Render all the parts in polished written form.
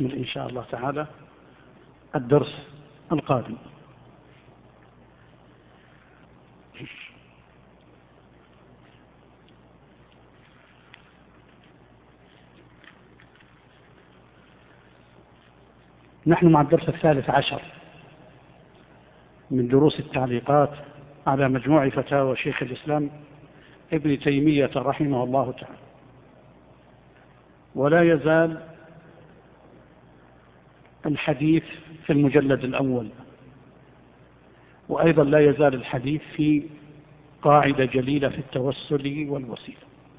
نستكمل إن شاء الله تعالى الدرس القادم. نحن مع الدرس 13 من دروس التعليقات على مجموع فتاوى شيخ الإسلام ابن تيمية رحمه الله تعالى، ولا يزال الحديث في المجلد الأول، وأيضا لا يزال الحديث في قاعدة جليلة في التوسل والوسيلة.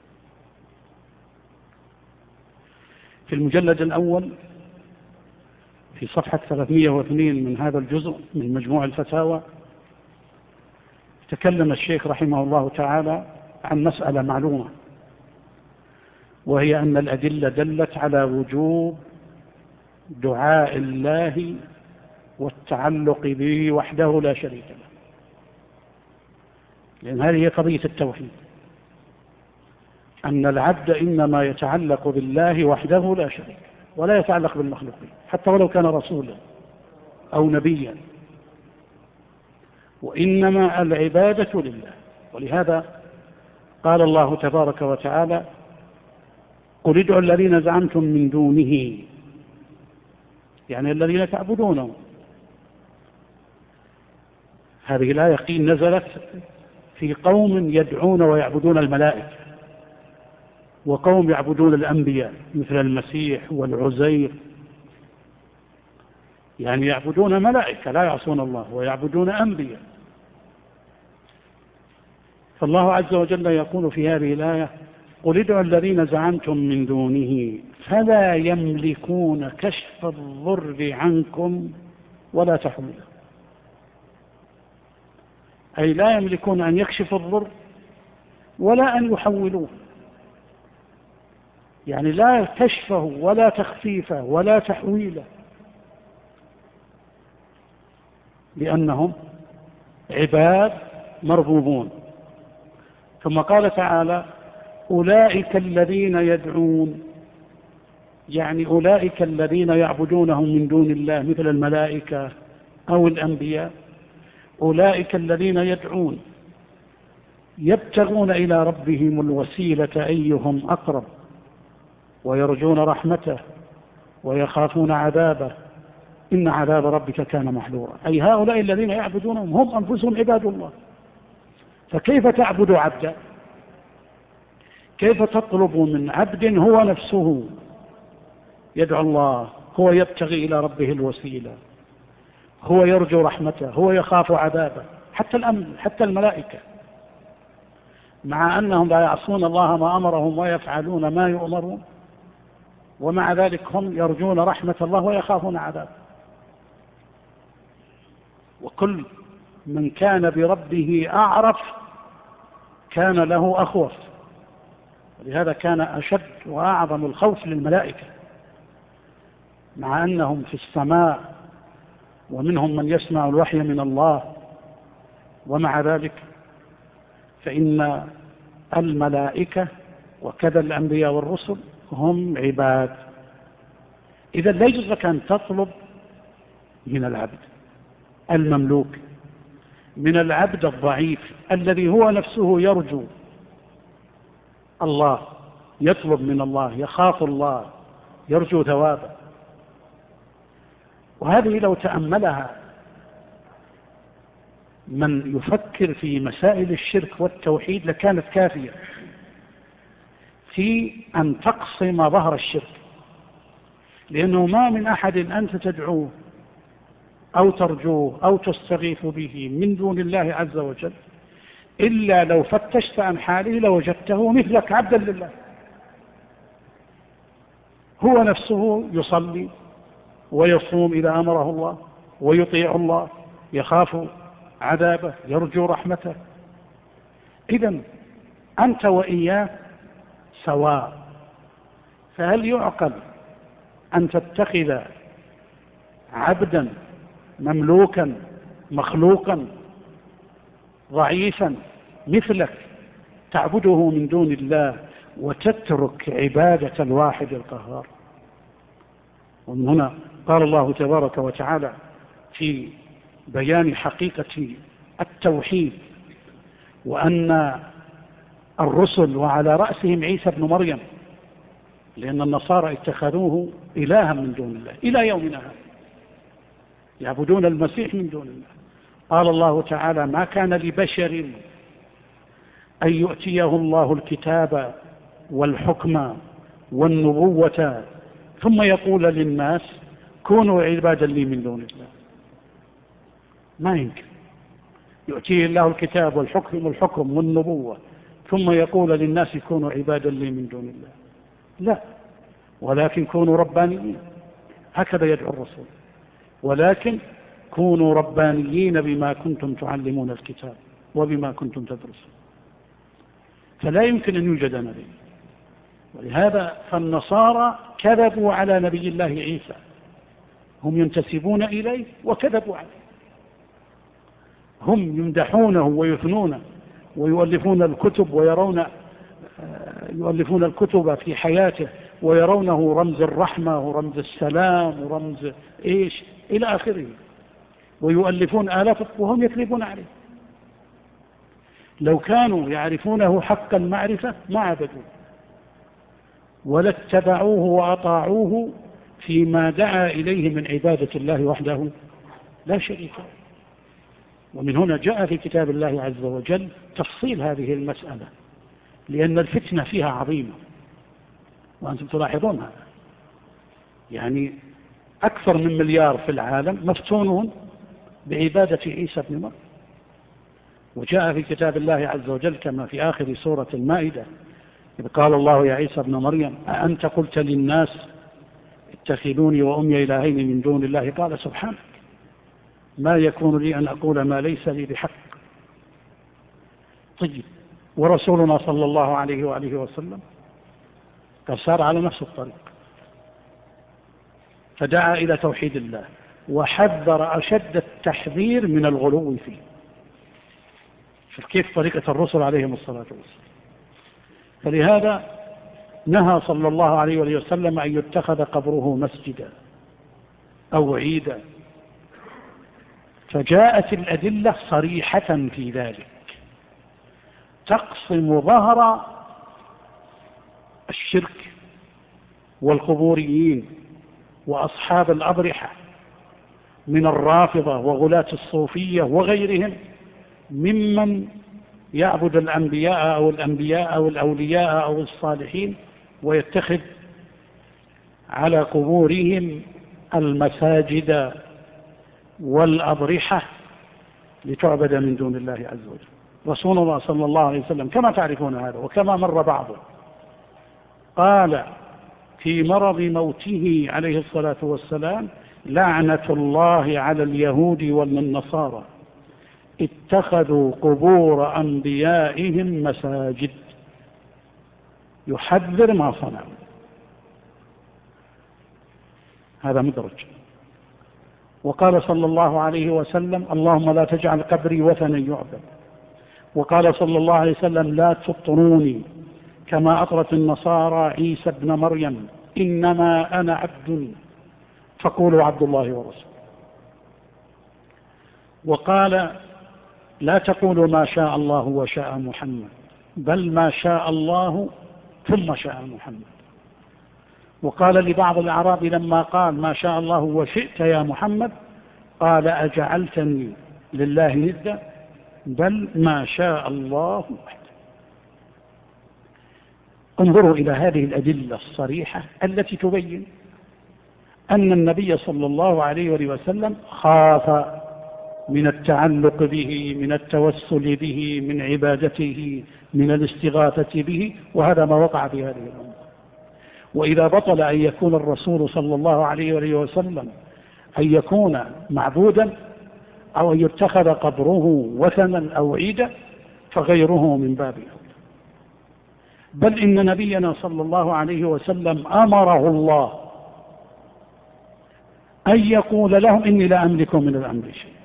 في المجلد الأول في صفحة 302 من هذا الجزء من مجموع الفتاوى تكلم الشيخ رحمه الله تعالى عن مسألة معلومة، وهي أن الأدلة دلت على وجوب دعاء الله والتعلق به وحده لا شريك له، لأن هذه قضية التوحيد، أن العبد إنما يتعلق بالله وحده لا شريك، ولا يتعلق بالمخلوقين حتى ولو كان رسولا أو نبيا، وإنما العبادة لله. ولهذا قال الله تبارك وتعالى: قل ادعوا الذين زعمتم من دونه، يعني الذين تعبدونه. هذه الآية قيل نزلت في قوم يدعون ويعبدون الملائكة، وقوم يعبدون الأنبياء مثل المسيح والعزير، يعني يعبدون ملائكة لا يعصون الله ويعبدون أنبياء. فالله عز وجل يقول في هذه الآية: قل ادعوا الذين زعمتم من دونه فلا يملكون كشف الضر عنكم ولا تحويله، أي لا يملكون أن يكشفوا الضر ولا أن يحولوه، يعني لا كشفه ولا تخفيفه ولا تحويله، لأنهم عباد مربوبون. ثم قال تعالى: أولئك الذين يدعون، يعني أولئك الذين يعبدونهم من دون الله مثل الملائكة أو الأنبياء، أولئك الذين يدعون يبتغون إلى ربهم الوسيلة أيهم أقرب ويرجون رحمته ويخافون عذابه إن عذاب ربك كان محذورا. أي هؤلاء الذين يعبدونهم هم أنفسهم عباد الله. فكيف تعبد عبدا؟ كيف تطلب من عبد هو نفسه يدعو الله، هو يبتغي إلى ربه الوسيلة، هو يرجو رحمته، هو يخاف عذابه، حتى الملائكة، مع أنهم لا يعصون الله ما أمرهم ويفعلون ما يؤمرون، ومع ذلك هم يرجون رحمة الله ويخافون عذابه. وكل من كان بربه أعرف كان له أخوف، ولهذا كان أشد وأعظم الخوف للملائكة، مع أنهم في السماء ومنهم من يسمع الوحي من الله، ومع ذلك فإن الملائكة وكذا الأنبياء والرسل هم عباد. إذا لا يجوز لك أن تطلب من العبد المملوك، من العبد الضعيف الذي هو نفسه يرجو الله، يطلب من الله، يخاف الله، يرجو ثوابه. وهذه لو تأملها من يفكر في مسائل الشرك والتوحيد لكانت كافية في أن تقصم ظهر الشرك، لأنه ما من أحد أنت تدعوه أو ترجوه أو تستغيث به من دون الله عز وجل إلا لو فتشت عن حاله لوجدته مثلك عبدا لله، هو نفسه يصلي ويصوم إذا أمره الله، ويطيع الله، يخاف عذابه، يرجو رحمته. إذن أنت وإياه سواء. فهل يعقل أن تتخذ عبدا مملوكا مخلوقا ضعيفا مثلك تعبده من دون الله وتترك عبادة الواحد القهار؟ ومن هنا قال الله تبارك وتعالى في بيان حقيقة التوحيد وأن الرسل وعلى رأسهم عيسى بن مريم، لأن النصارى اتخذوه إلها من دون الله إلى يومنا هذا، يعبدون المسيح من دون الله. قال الله تعالى: ما كان لبشر أن يؤتيه الله الكتاب والحكم والنبوة ثم يقول للناس كونوا عبادا لي من دون الله. ما يمكن يؤتيه الله الكتاب والحكم والنبوة ثم يقول للناس كونوا عبادا لي من دون الله. لا، ولكن كونوا ربانيين، هكذا يدعو الرسول، ولكن كونوا ربانيين بما كنتم تعلمون الكتاب وبما كنتم تدرسون. فلا يمكن أن يوجد نبي، ولهذا فالنصارى كذبوا على نبي الله عيسى، هم ينتسبون إليه وكذبوا عليه، هم يمدحونه ويثنونه ويؤلفون الكتب يؤلفون الكتب في حياته ويرونه رمز الرحمة ورمز السلام ورمز إيش إلى آخره، ويؤلفون آلاف وهم يكذبون عليه. لو كانوا يعرفونه حق المعرفة ما عبدوه ولا اتبعوه وأطاعوه فيما دعا إليه من عبادة الله وحده لا شريك له. ومن هنا جاء في كتاب الله عز وجل تفصيل هذه المسألة، لأن الفتنة فيها عظيمة، وأنتم تلاحظون هذا، يعني أكثر من 1 مليار في العالم مفتونون بعبادة عيسى بن مريم. وجاء في كتاب الله عز وجل كما في آخر سورة المائدة إذ قال الله يا عيسى ابن مريم أأنت قلت للناس اتخذوني وأمي إلهين من دون الله؟ قال سبحانك ما يكون لي أن أقول ما ليس لي بحق. طيب، ورسولنا صلى الله عليه وآله وسلم قد سار على نفس الطريق، فدعا إلى توحيد الله وحذر أشد التحذير من الغلو فيه. شوف كيف طريقة الرسل عليهم الصلاة والسلام. فلهذا نهى صلى الله عليه وسلم أن يتخذ قبره مسجدا أو عيدا، فجاءت الأدلة صريحة في ذلك تقسم ظهر الشرك والقبوريين وأصحاب الأضرحة من الرافضة وغلاة الصوفية وغيرهم ممن يعبد الأنبياء أو الأولياء أو الصالحين ويتخذ على قبورهم المساجد والأضرحة لتعبد من دون الله عز وجل. رسول الله صلى الله عليه وسلم كما تعرفون هذا وكما مر بعضه قال في مرض موته عليه الصلاة والسلام: لعنة الله على اليهود والنصارى اتخذوا قبور أنبيائهم مساجد. يحذر ما صنعوا. هذا مدرج. وقال صلى الله عليه وسلم: اللهم لا تجعل قبري وثنا يعبد. وقال صلى الله عليه وسلم: لا تطروني كما أطرت النصارى عيسى ابن مريم، إنما أنا عبد فقولوا عبد الله ورسوله. وقال: لا تقولوا ما شاء الله وشاء محمد، بل ما شاء الله ثم شاء محمد. وقال لبعض الأعراب لما قال ما شاء الله وشئت يا محمد قال: أجعلتني لله ندا، بل ما شاء الله وحده. انظروا إلى هذه الأدلة الصريحة التي تبين أن النبي صلى الله عليه وسلم خاف من التعلق به، من التوسل به، من عبادته، من الاستغاثة به، وهذا ما وقع في هذه الأمة. وإذا بطل أن يكون الرسول صلى الله عليه وسلم أن يكون معبودا أو أن يتخذ قبره وثنا أو عيدا فغيره من باب أولى. بل إن نبينا صلى الله عليه وسلم أمره الله أن يقول لهم: إني لا أملك من الأمر شيء.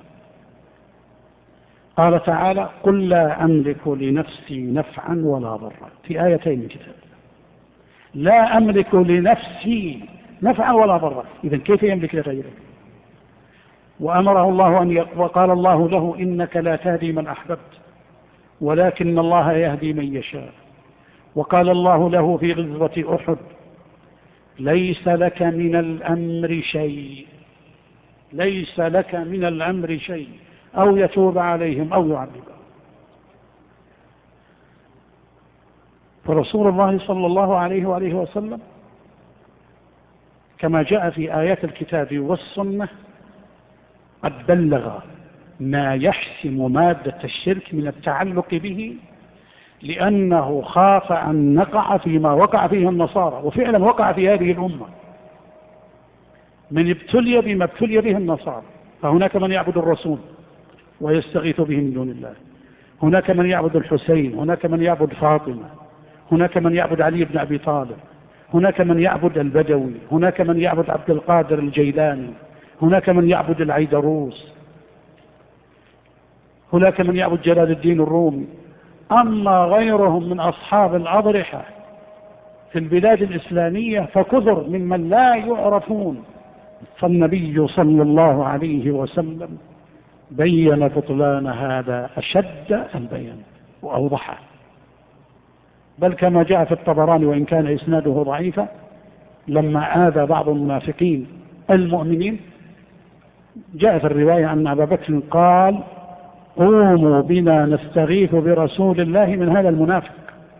قال تعالى: قل لا أملك لنفسي نفعا ولا ضرا، في آيتين من كتاب الله. لا أملك لنفسي نفعا ولا ضرا، إذن كيف يملك لغيره؟ وأمره الله وقال الله له إنك لا تهدي من أحببت ولكن الله يهدي من يشاء. وقال الله له في غزوة أحد ليس لك من الأمر شيء، ليس لك من الأمر شيء، أو يتوب عليهم أو يعذبهم. فرسول الله صلى الله عليه وآله وسلم كما جاء في آيات الكتاب والسنة قد بلغ ما يحسم مادة الشرك من التعلق به، لأنه خاف أن نقع فيما وقع فيه النصارى، وفعلا وقع في هذه الأمة من ابتلي بما ابتلي به النصارى. فهناك من يعبد الرسول ويستغيث به من دون الله، هناك من يعبد الحسين، هناك من يعبد فاطمة، هناك من يعبد علي بن أبي طالب، هناك من يعبد البدوي، هناك من يعبد عبد القادر الجيلاني، هناك من يعبد العيدروس، هناك من يعبد جلال الدين الرومي. أما غيرهم من أصحاب الأضرحة في البلاد الإسلامية فكثر ممن لا يعرفون. فالنبي صلى الله عليه وسلم بين بطلان هذا أشد البيان وأوضحه، بل كما جاء في الطبراني وإن كان إسناده ضعيفا لما آذى بعض المنافقين المؤمنين، جاء في الرواية أن أبا بكر قال قوموا بنا نستغيث برسول الله من هذا المنافق،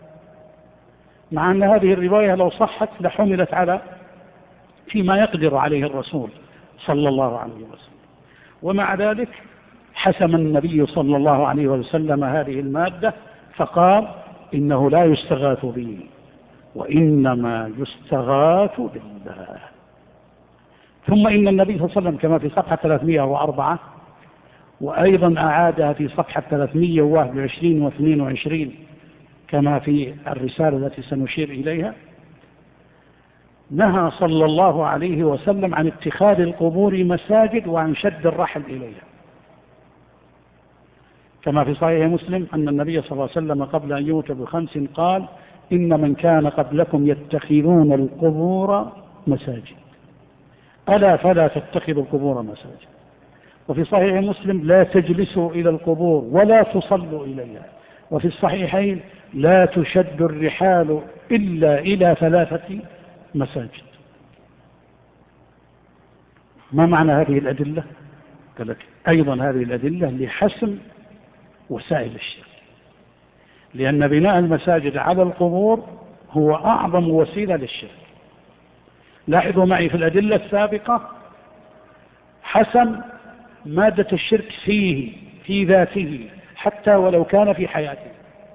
مع أن هذه الرواية لو صحت لحملت على فيما يقدر عليه الرسول صلى الله عليه وسلم. ومع ذلك حسم النبي صلى الله عليه وسلم هذه المادة فقال إنه لا يستغاث به وإنما يستغاث بالله. ثم إن النبي صلى الله عليه وسلم كما في صفحة 304 وأيضا أعادها في صفحة 321 و22 كما في الرسالة التي سنشير إليها، نهى صلى الله عليه وسلم عن اتخاذ القبور مساجد وعن شد الرحل إليها، كما في صحيح مسلم أن النبي صلى الله عليه وسلم قبل أن يموت ب5 قال إن من كان قبلكم يتخذون القبور مساجد ألا فلا تتخذوا القبور مساجد. وفي صحيح مسلم لا تجلسوا إلى القبور ولا تصلوا إليها. وفي الصحيحين لا تشد الرحال إلا إلى 3 مساجد. ما معنى هذه الأدلة؟ قال لك أيضا هذه الأدلة لحسم وسائل الشرك، لأن بناء المساجد على القبور هو أعظم وسيلة للشرك. لاحظوا معي في الأدلة السابقة حسم مادة الشرك فيه في ذاته حتى ولو كان في حياته،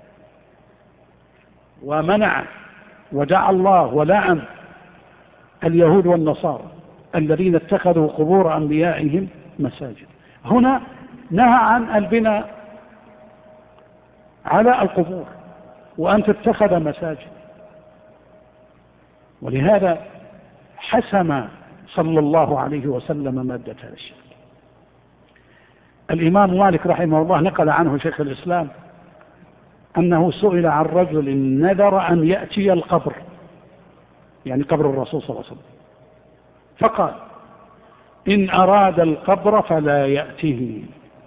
ومنع ودعا الله ولعن اليهود والنصارى الذين اتخذوا قبور أنبيائهم مساجد. هنا نهى عن البناء على القبور وأن تتخذ مساجد، ولهذا حسم صلى الله عليه وسلم مادة هذا الشرك. الإمام مالك رحمه الله نقل عنه شيخ الإسلام أنه سئل عن رجل نذر أن يأتي القبر، يعني قبر الرسول صلى الله عليه وسلم، فقال إن أراد القبر فلا يأته،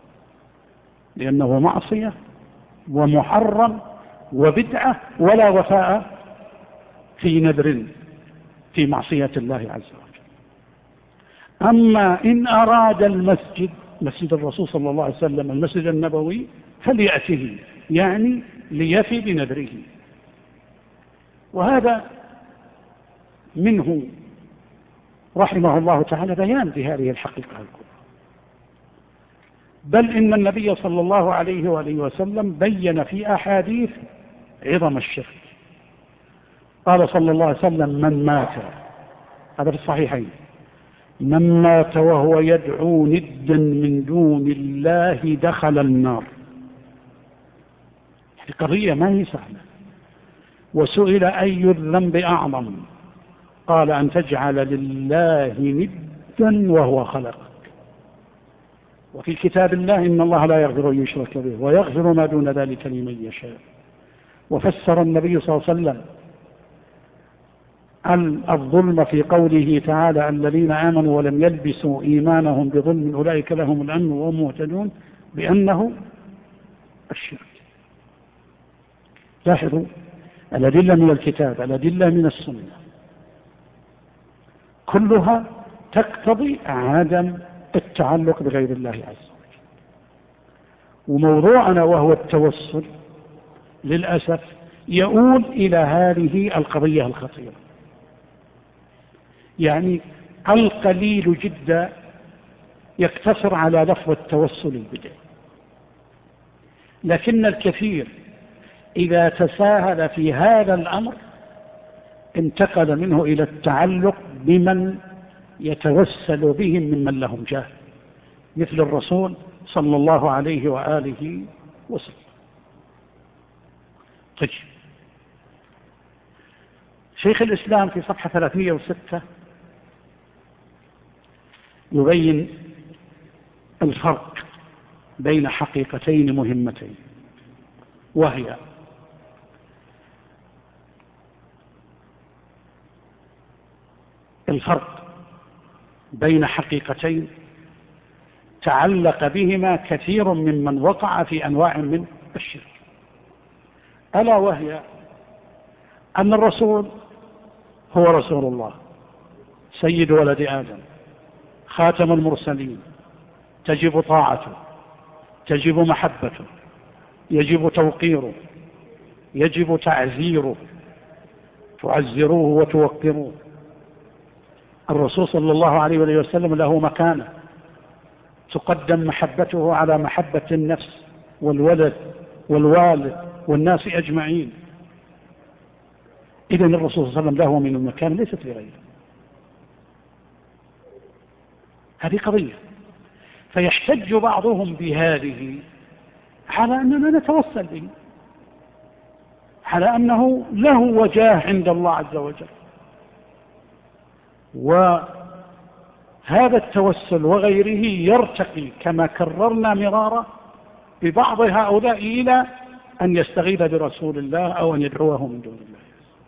لأنه معصية ومحرم وبدعة ولا وفاء في نذر في معصية الله عز وجل. أما إن أراد المسجد، مسجد الرسول صلى الله عليه وسلم المسجد النبوي، فليأته، يعني ليفي بنذره. وهذا منه رحمه الله تعالى بيان لهذه الحقيقة الكبرى. بل إن النبي صلى الله عليه وآله وسلم بين في أحاديث عظم الشرك. قال صلى الله عليه وسلم من مات، هذا في الصحيحين، من مات وهو يدعو ندا من دون الله دخل النار. هذه قضية ما هي سهلة. وسئل أي الذنب أعظم؟ قال أن تجعل لله ندا وهو خلقك. وفي كتاب الله إن الله لا يغفر أن يشرك به ويغفر ما دون ذلك لمن يشاء. وفسر النبي صلى الله عليه وسلم الظلم في قوله تعالى الذين آمنوا ولم يلبسوا إيمانهم بظلم أولئك لهم الأمن وهم مهتدون بأنه الشرك. لاحظوا الأدلة من الكتاب، الأدلة من السنة، كلها تقتضي عدم التعلق بغير الله عز وجل. وموضوعنا وهو التوسل للأسف يؤول إلى هذه القضية الخطيرة. يعني القليل جدا يقتصر على لفظ التوسل البدعي، لكن الكثير إذا تساهل في هذا الأمر انتقل منه إلى التعلق بمن يتوسل بهم ممن لهم جاه، مثل الرسول صلى الله عليه وآله وسلم. طيب، شيخ الإسلام في صفحة 306 يبين الفرق بين حقيقتين مهمتين، وهي الفرق بين حقيقتين تعلق بهما كثير ممن وقع في أنواع من الشرك، ألا وهي أن الرسول هو رسول الله سيد ولد آدم خاتم المرسلين، تجب طاعته، تجب محبته، يجب توقيره، يجب تعزيره، تعزروه وتوقروه. الرسول صلى الله عليه وسلم له مكانة، تقدم محبته على محبة النفس والولد والوالد والناس أجمعين. إذن الرسول صلى الله عليه وسلم له من المكان ليست لغيره. هذه قضية. فيحتج بعضهم بهذه على أننا نتوسل به، على أنه له وجاه عند الله عز وجل. وهذا التوسل وغيره يرتقي كما كررنا مرارا ببعض هؤلاء إلى أن يستغيث برسول الله أو أن يدعوه من دون الله.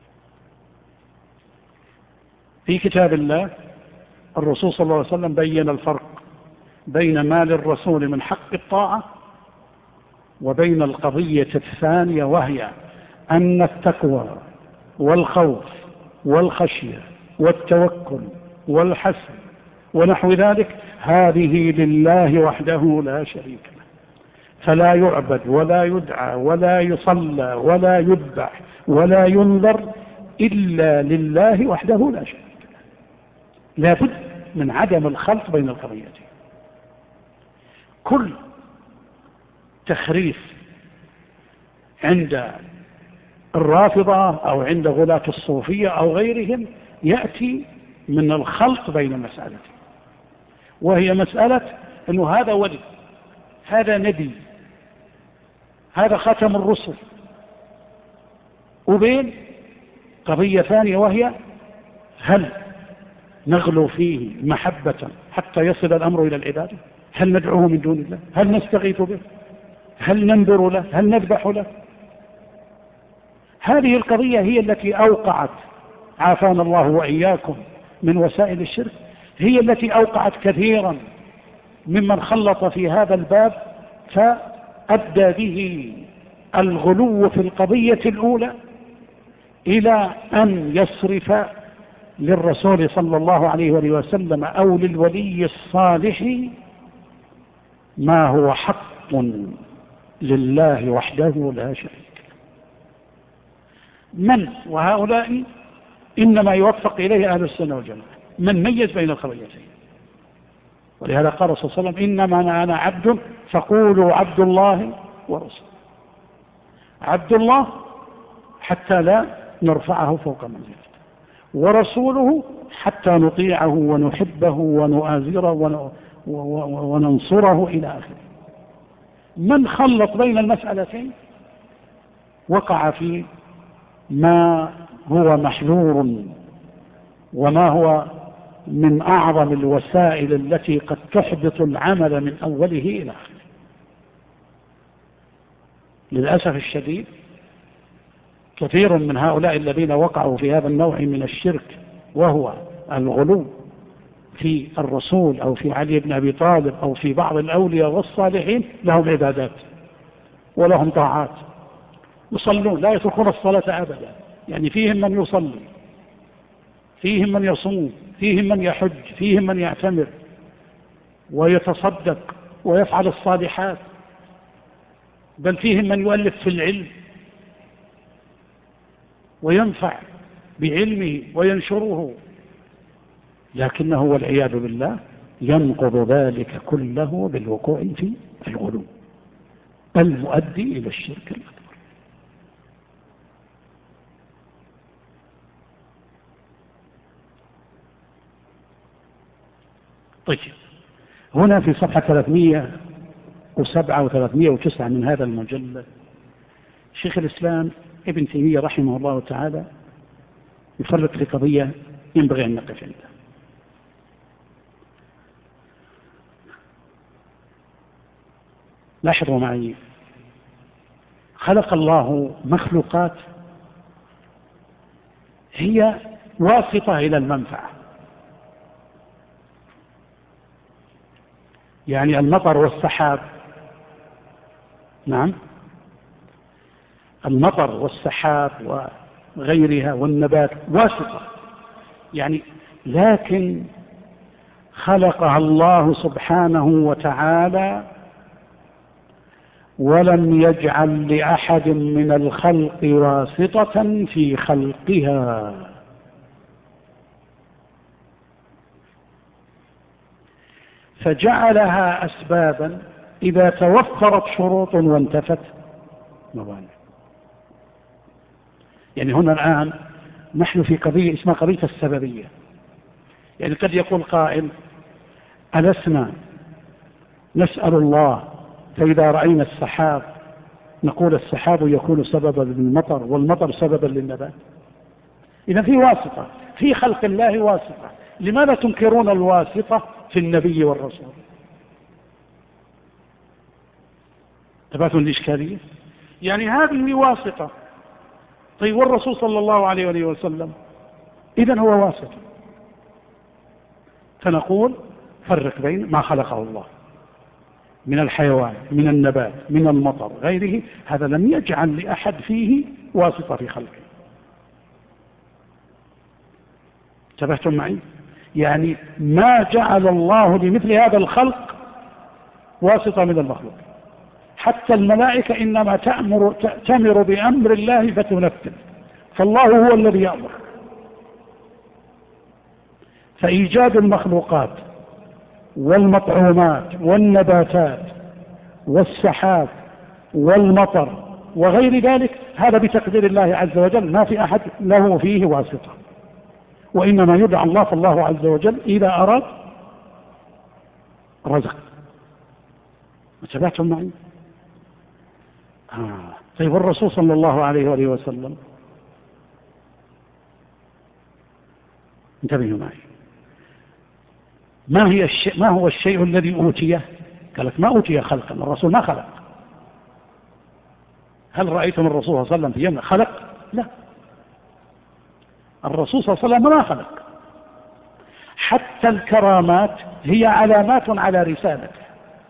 في كتاب الله الرسول صلى الله عليه وسلم بين الفرق بين ما للرسول من حق الطاعة وبين القضية الثانية، وهي أن التقوى والخوف والخشية والتوكل والحسن ونحو ذلك هذه لله وحده لا شريك له، فلا يعبد ولا يدعى ولا يصلى ولا يذبح ولا ينذر إلا لله وحده لا شريك له. لا بد من عدم الخلط بين القضيتين. كل تخريف عند الرافضة أو عند غلاة الصوفية أو غيرهم يأتي من الخلط بين المسألتين، وهي مسألة أنه هذا ولي، هذا نبي، هذا ختم الرسل، وبين قضية ثانية وهي هل نغلو فيه محبة حتى يصل الأمر إلى العبادة؟ هل ندعوه من دون الله؟ هل نستغيث به؟ هل ننذر له؟ هل نذبح له؟ هذه القضية هي التي أوقعت، عافانا الله وإياكم من وسائل الشرك، هي التي أوقعت كثيرا ممن خلط في هذا الباب، فأدى به الغلو في القضية الأولى إلى أن يصرف للرسول صلى الله عليه وسلم أو للولي الصالح ما هو حق لله وحده لا شريك له. وهؤلاء إنما يوفق إليه أهل السنة والجماعة من ميز بين القضيتين. ولهذا قال صلى الله عليه وسلم إنما أنا عبد فقولوا عبد الله ورسوله. عبد الله حتى لا نرفعه فوق منزلته، ورسوله حتى نطيعه ونحبه ونؤازره وننصره إلى آخره. من خلط بين المسألتين وقع في ما هو محذور وما هو من أعظم الوسائل التي قد تحبط العمل من أوله إلى آخره. للأسف الشديد كثير من هؤلاء الذين وقعوا في هذا النوع من الشرك وهو الغلو في الرسول أو في علي بن أبي طالب أو في بعض الأولياء والصالحين، لهم عبادات ولهم طاعات، يصلون لا يتركون الصلاة أبدا، يعني فيهم من يصلي، فيهم من يصوم، فيهم من يحج، فيهم من يعتمر ويتصدق ويفعل الصالحات، بل فيهم من يؤلف في العلم وينفع بعلمه وينشره، لكنه والعياذ بالله ينقض ذلك كله بالوقوع في الغلو المؤدي إلى الشرك الأكبر. طيب، هنا في صفحة 307 و 309 من هذا المجلد شيخ الإسلام ابن تيمية رحمه الله تعالى يفرق في قضية ينبغي أن نقف عندها. لاحظوا معي، خلق الله مخلوقات هي واسطة إلى المنفعة، يعني المطر والسحاب، نعم المطر والسحاب وغيرها والنبات واسطة يعني، لكن خلقها الله سبحانه وتعالى ولم يجعل لأحد من الخلق واسطة في خلقها، فجعلها أسبابا إذا توفرت شروط وانتفت موانع. يعني هنا الآن نحن في قضية اسمها قضية السببية، يعني قد يقول قائل ألسنا نسأل الله فإذا رأينا السحاب نقول السحاب يكون سببا للمطر والمطر سببا للنبات، إذا في واسطة في خلق الله واسطة، لماذا تنكرون الواسطة في النبي والرسول؟ تبعتوا الإشكالية، يعني هذه واسطة. طيب والرسول صلى الله عليه وسلم إذن هو واسطة، فنقول فرق بين ما خلقه الله من الحيوان من النبات من المطر غيره، هذا لم يجعل لأحد فيه واسطة في خلقه. انتبهتم معي؟ يعني ما جعل الله لمثل هذا الخلق واسطة من المخلوق، حتى الملائكة إنما تأمر بأمر الله فتنفذ، فالله هو الذي يأمر. فإيجاد المخلوقات والمطعومات والنباتات والسحاب والمطر وغير ذلك هذا بتقدير الله عز وجل، ما في أحد له فيه واسطة، وإنما يدعى الله فالله عز وجل إذا أراد رزق. انتبهتم معي؟ طيب الرسول صلى الله عليه وسلم انتبهوا معي، ما هو الشيء الذي أوتيه؟ قالت ما أوتي خلقا، الرسول ما خلق. هل رأيتم الرسول صلى الله عليه وسلم في يوم خلق؟ لا، الرسول صلى الله عليه وسلم ما خلق. حتى الكرامات هي علامات على رسالته،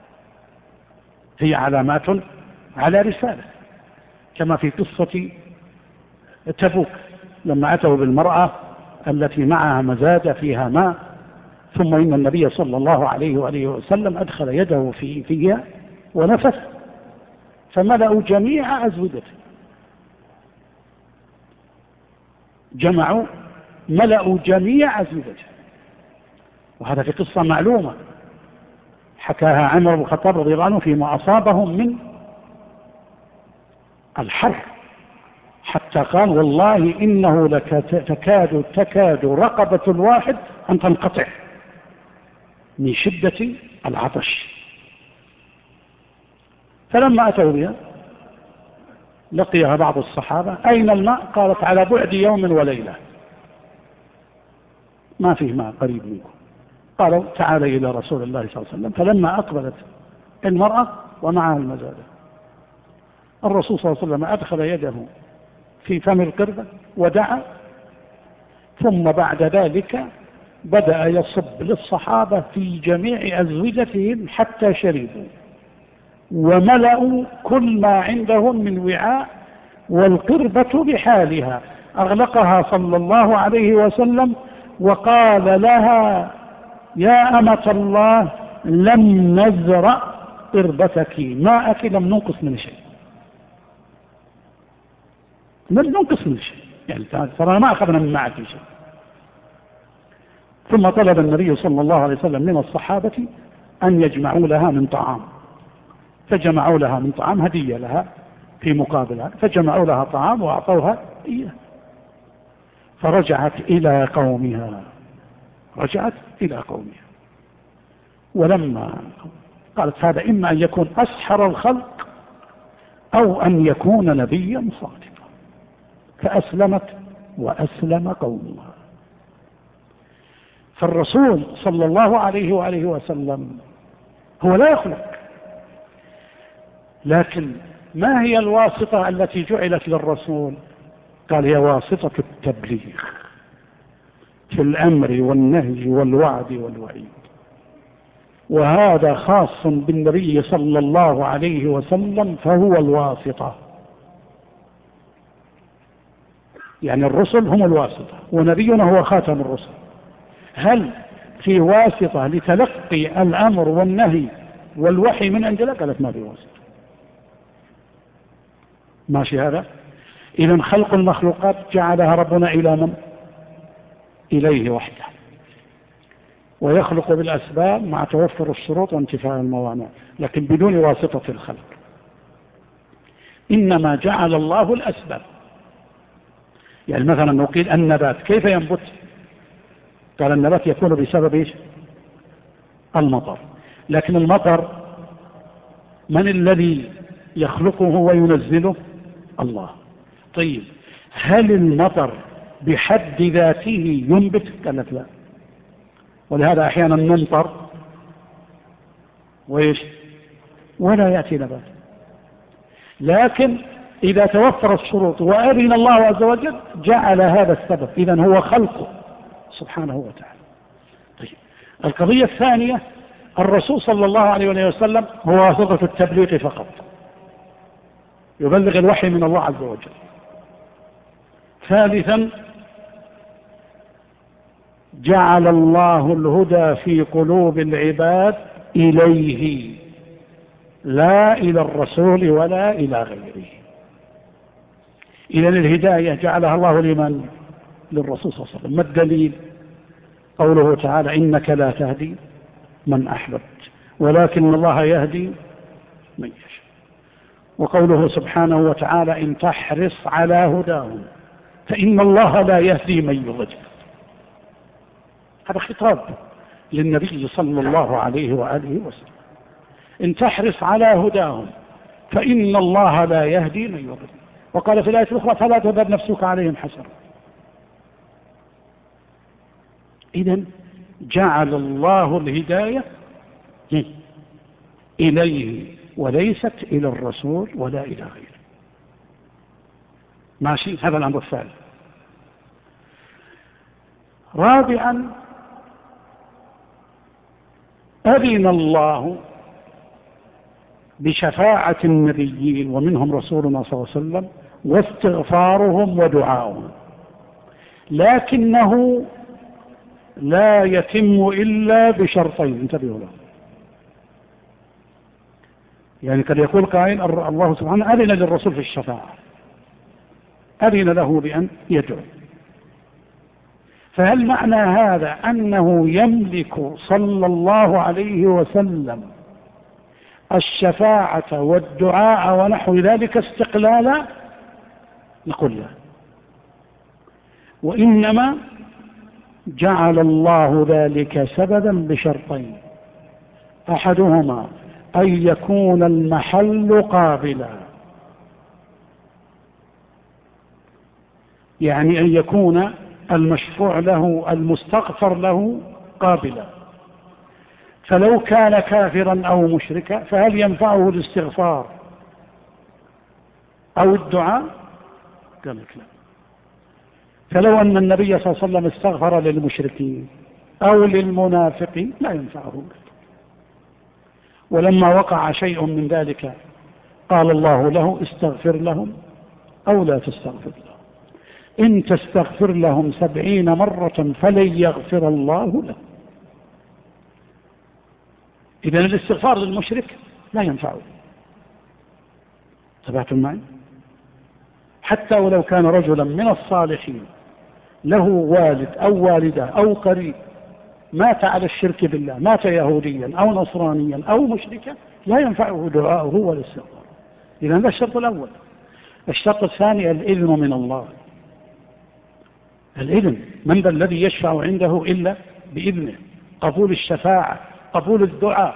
هي علامات على رسالة، كما في قصة تبوك لما أتوا بالمرأة التي معها مزادة فيها ماء، ثم إن النبي صلى الله عليه وسلم أدخل يده فيها ونفث فملأوا جميع أزودته، ملأوا جميع أزودته، وهذا في قصة معلومة حكاها عمر بن الخطاب رضي الله عنه فيما أصابهم من الحر، حتى قال والله إنه تكاد رقبة الواحد أن تنقطع من شدة العطش. فلما أتوا بها لقيها بعض الصحابة أين الماء؟ قالت على بعد يوم وليلة ما فيه ماء قريب منكم. قالوا تعال إلى رسول الله صلى الله عليه وسلم. فلما أقبلت المرأة ومعها المزادة الرسول صلى الله عليه وسلم أدخل يده في فم القربة ودعا، ثم بعد ذلك بدأ يصب للصحابة في جميع أزوجتهم حتى شربوا وملأوا كل ما عندهم من وعاء، والقربة بحالها أغلقها صلى الله عليه وسلم وقال لها: يا أمة الله، لم نزرع قربتك، ماءك لم ننقص من شيء، لم ننقص من شيء، يعني ترى ما أخذنا من معك شيء. ثم طلب النبي صلى الله عليه وسلم من الصحابة أن يجمعوا لها من طعام، فجمعوا لها من طعام هدية لها في مقابلها، فجمعوا لها طعام وأعطوها إياه، فرجعت إلى قومها، رجعت إلى قومها. ولما قالت: هذا إما أن يكون أسحر الخلق أو أن يكون نبيا صادقا، فأسلمت وأسلم قومها. فالرسول صلى الله عليه وآله وسلم هو لا يخلق، لكن ما هي الواسطة التي جعلت للرسول؟ قال: هي واسطة التبليغ في الأمر والنهي والوعد والوعيد، وهذا خاص بالنبي صلى الله عليه وسلم، فهو الواسطة. يعني الرسل هم الواسطة ونبينا هو خاتم الرسل. هل في واسطة لتلقي الأمر والنهي والوحي من عند الله؟ قالت: ما في واسطة. ماشي هذا؟ إذن خلق المخلوقات جعلها ربنا إلى من؟ إليه وحده، ويخلق بالأسباب مع توفر الشروط وانتفاء الموانع، لكن بدون واسطة الخلق. إنما جعل الله الأسباب. يعني مثلا نقول النبات كيف ينبت؟ قال: النبات يكون بسبب إيش؟ المطر. لكن المطر من الذي يخلقه وينزله؟ الله. طيب، هل المطر بحد ذاته ينبت؟ قالت: لا. ولهذا أحيانا نمطر وإيش ولا يأتي نبات. لكن إذا توفر الشروط وأذن الله عز وجل جعل هذا السبب، إذن هو خلقه سبحانه وتعالى. طيب، القضية الثانية: الرسول صلى الله عليه وسلم هو واسطة التبليغ فقط، يبلغ الوحي من الله عز وجل. ثالثا: جعل الله الهدى في قلوب العباد إليه، لا إلى الرسول ولا إلى غيره. إذن الهداية جعلها الله لمن؟ للرسول صلى الله عليه وسلم. ما الدليل؟ قوله تعالى: إنك لا تهدي من أحببت ولكن الله يهدي من يشاء. وقوله سبحانه وتعالى: إن تحرص على هداهم فإن الله لا يهدي من يضل. هذا خطاب للنبي صلى الله عليه وآله وسلم: إن تحرص على هداهم فإن الله لا يهدي من يضل. وقال في الآية الأخرى: فلا تذهب نفسك عليهم حسرة. إذن جعل الله الهداية إليه وليست إلى الرسول ولا إلى غيره. ماشي؟ هذا الأمر الثالث. رابعا: أذن الله بشفاعة النبيين ومنهم رسولنا صلى الله عليه وسلم واستغفارهم ودعاؤهم، لكنه لا يتم إلا بشرطين، انتبهوا له. يعني قد يقول قائل: الله سبحانه أذن للرسول في الشفاعة، أذن له بأن يدعو، فهل معنى هذا أنه يملك صلى الله عليه وسلم الشفاعة والدعاء ونحو ذلك استقلالا؟ نقول لا، وإنما جعل الله ذلك سببا بشرطين: أحدهما أن يكون المحل قابلا، يعني أن يكون المشفوع له المستغفر له قابلا. فلو كان كافرا أو مشركا فهل ينفعه الاستغفار أو الدعاء؟ قال لك لا. فلو أن النبي صلى الله عليه وسلم استغفر للمشركين أو للمنافقين لا ينفعه. ولما وقع شيء من ذلك قال الله له استغفر لهم أو لا تستغفر لهم، إن تستغفر لهم 70 مرة فلن يغفر الله لهم. إذن الاستغفار للمشرك لا ينفعه. تبعتم معي؟ حتى ولو كان رجلا من الصالحين له والد أو والدة أو قريب مات على الشرك بالله، مات يهوديا أو نصرانيا أو مشركا، لا ينفعه دعاؤه ولا استغفاره. إذن هذا الشرط الأول. الشرط الثاني الإذن من الله. الإذن، من ذا الذي يشفع عنده إلا بإذنه؟ قبول الشفاعة، قبول الدعاء.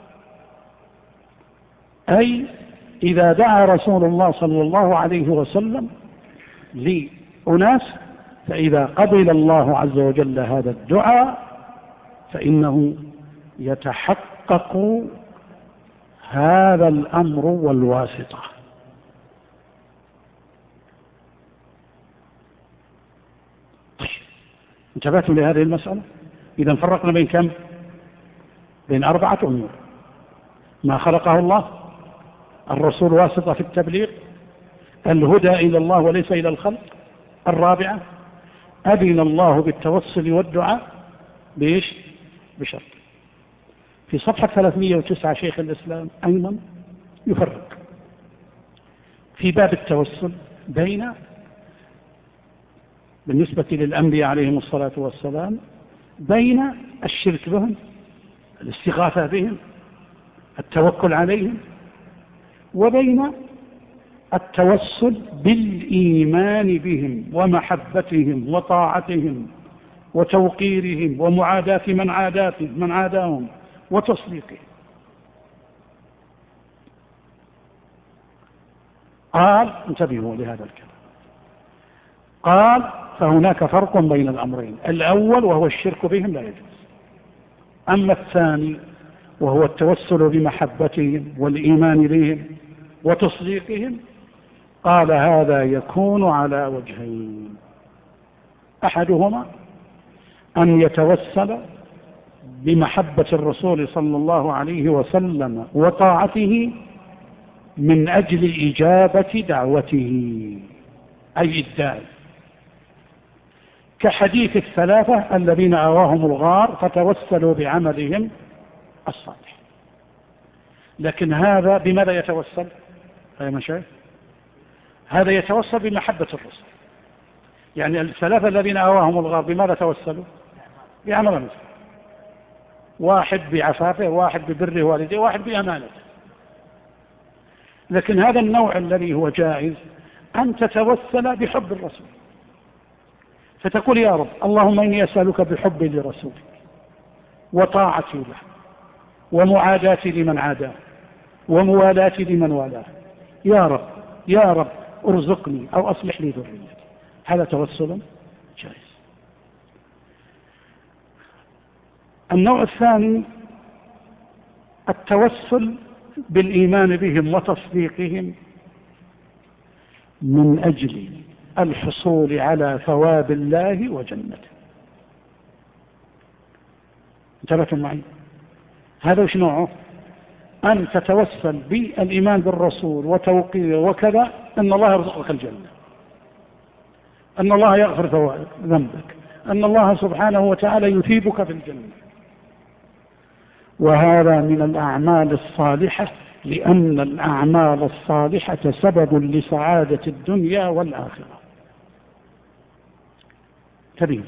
أي إذا دعا رسول الله صلى الله عليه وسلم لأناس، فإذا قبل الله عز وجل هذا الدعاء فإنه يتحقق هذا الأمر والواسطة. طيب، انتبهتوا لهذه المسألة؟ إذا فرقنا بين كم؟ بين 4 أمور: ما خلقه الله، الرسول واسطة في التبليغ، الهدى إلى الله وليس إلى الخلق، الرابعة أذن الله بالتوسل والدعاء بإيش؟ بشرط. في صفحة 309 شيخ الإسلام أيضا يفرق في باب التوسل بين، بالنسبة للأنبياء عليهم الصلاة والسلام، بين الشرك بهم، الاستغاثة بهم، التوكل عليهم، وبين التوسل بالإيمان بهم ومحبتهم وطاعتهم وتوقيرهم ومعاداة من عاداهم وتصديقهم. قال انتبهوا لهذا الكلام، قال فهناك فرق بين الأمرين: الأول وهو الشرك بهم لا يجوز، أما الثاني وهو التوسل بمحبتهم والإيمان بهم وتصديقهم، قال هذا يكون على وجهين: أحدهما أن يتوسل بمحبة الرسول صلى الله عليه وسلم وطاعته من أجل إجابة دعوته، أي الداعي، كحديث الثلاثة الذين آواهم الغار فتوسلوا بعملهم الصالح. لكن هذا بماذا يتوسل يا مشايخ؟ هذا يتوسل بمحبة الرسول. يعني الثلاثة الذين آواهم الغار بماذا توسلوا؟ بعمل الرسول، واحد بعفافه، واحد ببر والديه، واحد بأمانته. لكن هذا النوع الذي هو جائز أن تتوسل بحب الرسول، فتقول يا رب اللهم إني أسألك بحبي لرسولك وطاعتي له ومعاداتي لمن عاداه وموالاتي لمن والاه، يا رب ارزقني أو أصلح لي ذريتي. هذا توسل جائز. النوع الثاني التوسل بالإيمان بهم وتصديقهم من أجل الحصول على ثواب الله وجنته. انتبهتم معي؟ هذا وش نوعه؟ أن تتوسل بالإيمان بالرسول وتوقيره وكذا أن الله يرزقك الجنة، أن الله يغفر ذنبك، أن الله سبحانه وتعالى يثيبك في الجنة. وهذا من الأعمال الصالحة، لأن الأعمال الصالحة سبب لسعادة الدنيا والآخرة. تبين.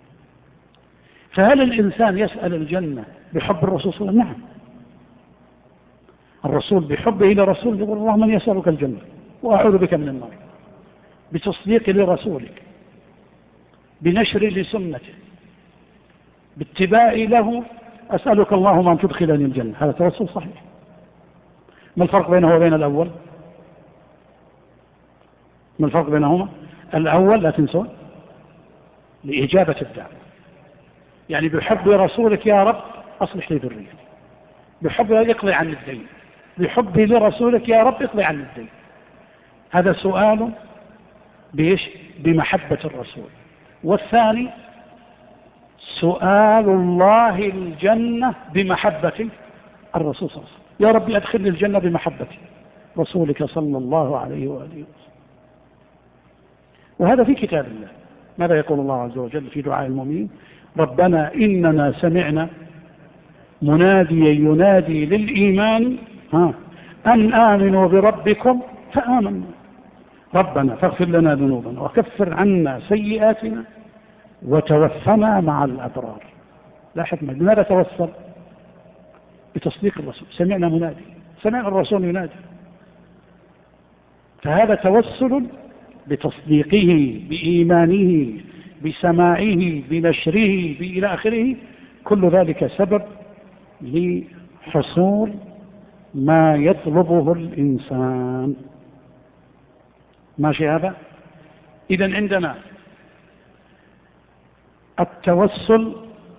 فهل الإنسان يسأل الجنة بحب الرسول صلى الله عليه وسلم؟ نعم. الرسول بحبه لرسول يقول اللهم من يسألك الجنة وأعوذ بك من النار، بتصديق لرسولك، بنشر لسنته، باتباع له، أسألك اللهم أن تدخلني الجنة. هذا توسل صحيح. ما الفرق بينه وبين الأول؟ ما الفرق بينهما؟ الأول لا تنسون لإجابة الدعوة، يعني بحب رسولك يا رب أصلح لي ذريتي، بحب اقضي عن الدين، بحبي لرسولك يا رب اقضي عن الدين. هذا سؤال بإيش؟ بمحبة الرسول. والثاني سؤال الله الجنة بمحبة الرسول صلى الله عليه وسلم. يا رب أدخلني الجنة بمحبة رسولك صلى الله عليه وآله وسلم. وهذا في كتاب الله. ماذا يقول الله عز وجل في دعاء المؤمنين؟ ربنا إننا سمعنا مناديا ينادي للإيمان أن آمنوا بربكم فآمنا ربنا فاغفر لنا ذنوبنا وكفر عنا سيئاتنا وتوفنا مع الأبرار. لا حكمة. لماذا توسل؟ بتصديق الرسول. سمعنا منادي، سمعنا الرسول ينادي، فهذا توسل بتصديقه بإيمانه بسماعه بنشره إلى آخره. كل ذلك سبب لحصول ما يطلبه الإنسان. ماشي هذا؟ إذن عندنا التوسل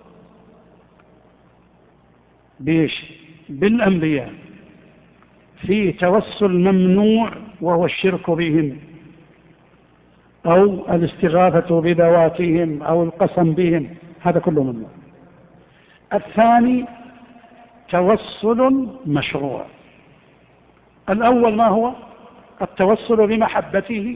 بالأنبياء، في توسل ممنوع وهو الشرك بهم أو الاستغاثة بذواتهم أو القسم بهم، هذا كله ممنوع. الثاني توسل مشروع. الأول ما هو؟ التوسل بمحبته،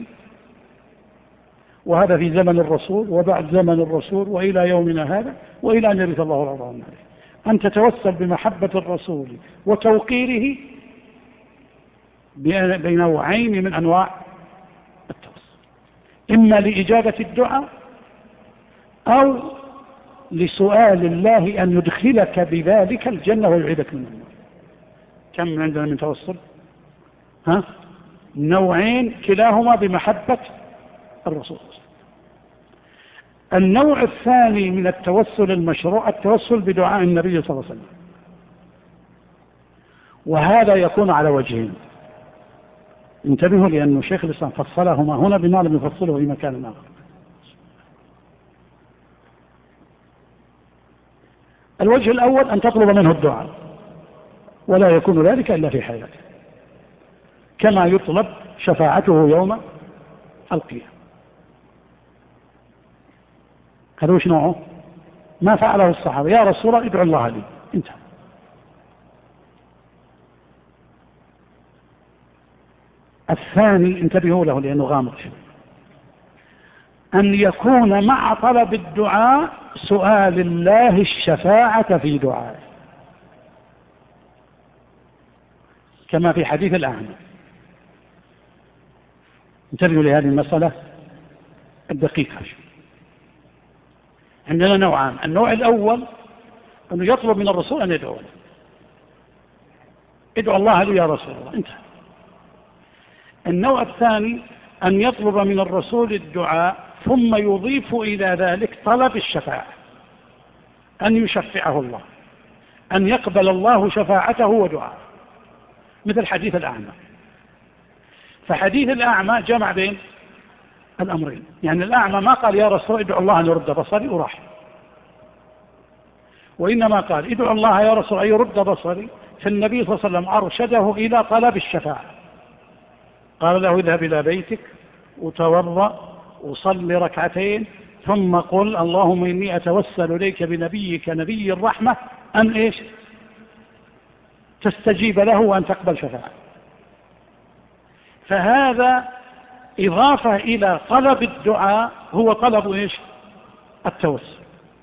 وهذا في زمن الرسول وبعد زمن الرسول وإلى يومنا هذا وإلى أن يرث الله الأرض والسماوات. أن تتوسل بمحبة الرسول وتوقيره بنوعين من أنواع التوسل، إما لإجابة الدعاء أو لسؤال الله أن يدخلك بذلك الجنة ويعيدك من النار. كم عندنا من توسل؟ نوعين، كلاهما بمحبة الرسول. النوع الثاني من التوسل المشروع التوسل بدعاء النبي صلى الله عليه وسلم، وهذا يكون على وجهين. انتبهوا لأن شيخ الإسلام فصلهما هنا بما لم يفصله في مكان آخر. الوجه الأول أن تطلب منه الدعاء، ولا يكون ذلك إلا في حياته، كما يطلب شفاعته يوم القيامة. هذا وش نوعه؟ ما فعله الصحابة، يا رسول الله ادعو الله لي، انتهى. الثاني انتبهوا له لأنه غامض، أن يكون مع طلب الدعاء سؤال الله الشفاعة في دعائه، كما في حديث الأعمى. انتبهوا لهذه المسألة الدقيقة. عندنا نوعان. النوع الأول أنه يطلب من الرسول أن يدعو له، ادعو الله لي يا رسول الله، انتهى. النوع الثاني أن يطلب من الرسول الدعاء ثم يضيف إلى ذلك طلب الشفاعة، أن يشفعه الله، أن يقبل الله شفاعته ودعاءه، مثل حديث الأعمى. فحديث الأعمى جمع بين الأمرين، يعني الأعمى ما قال يا رسول ادعو الله أن يرد بصري وراح، وإنما قال ادعو الله يا رسول أن يرد بصري، فالنبي صلى الله عليه وسلم أرشده إلى طلب الشفاعة. قال له اذهب إلى بيتك وتوضأ وصل ركعتين ثم قل اللهم إني أتوسل إليك بنبيك نبي الرحمة أن إيش؟ تستجيب له وأن تقبل شفاعة. فهذا إضافة إلى طلب الدعاء هو طلب إيش؟ التوسل.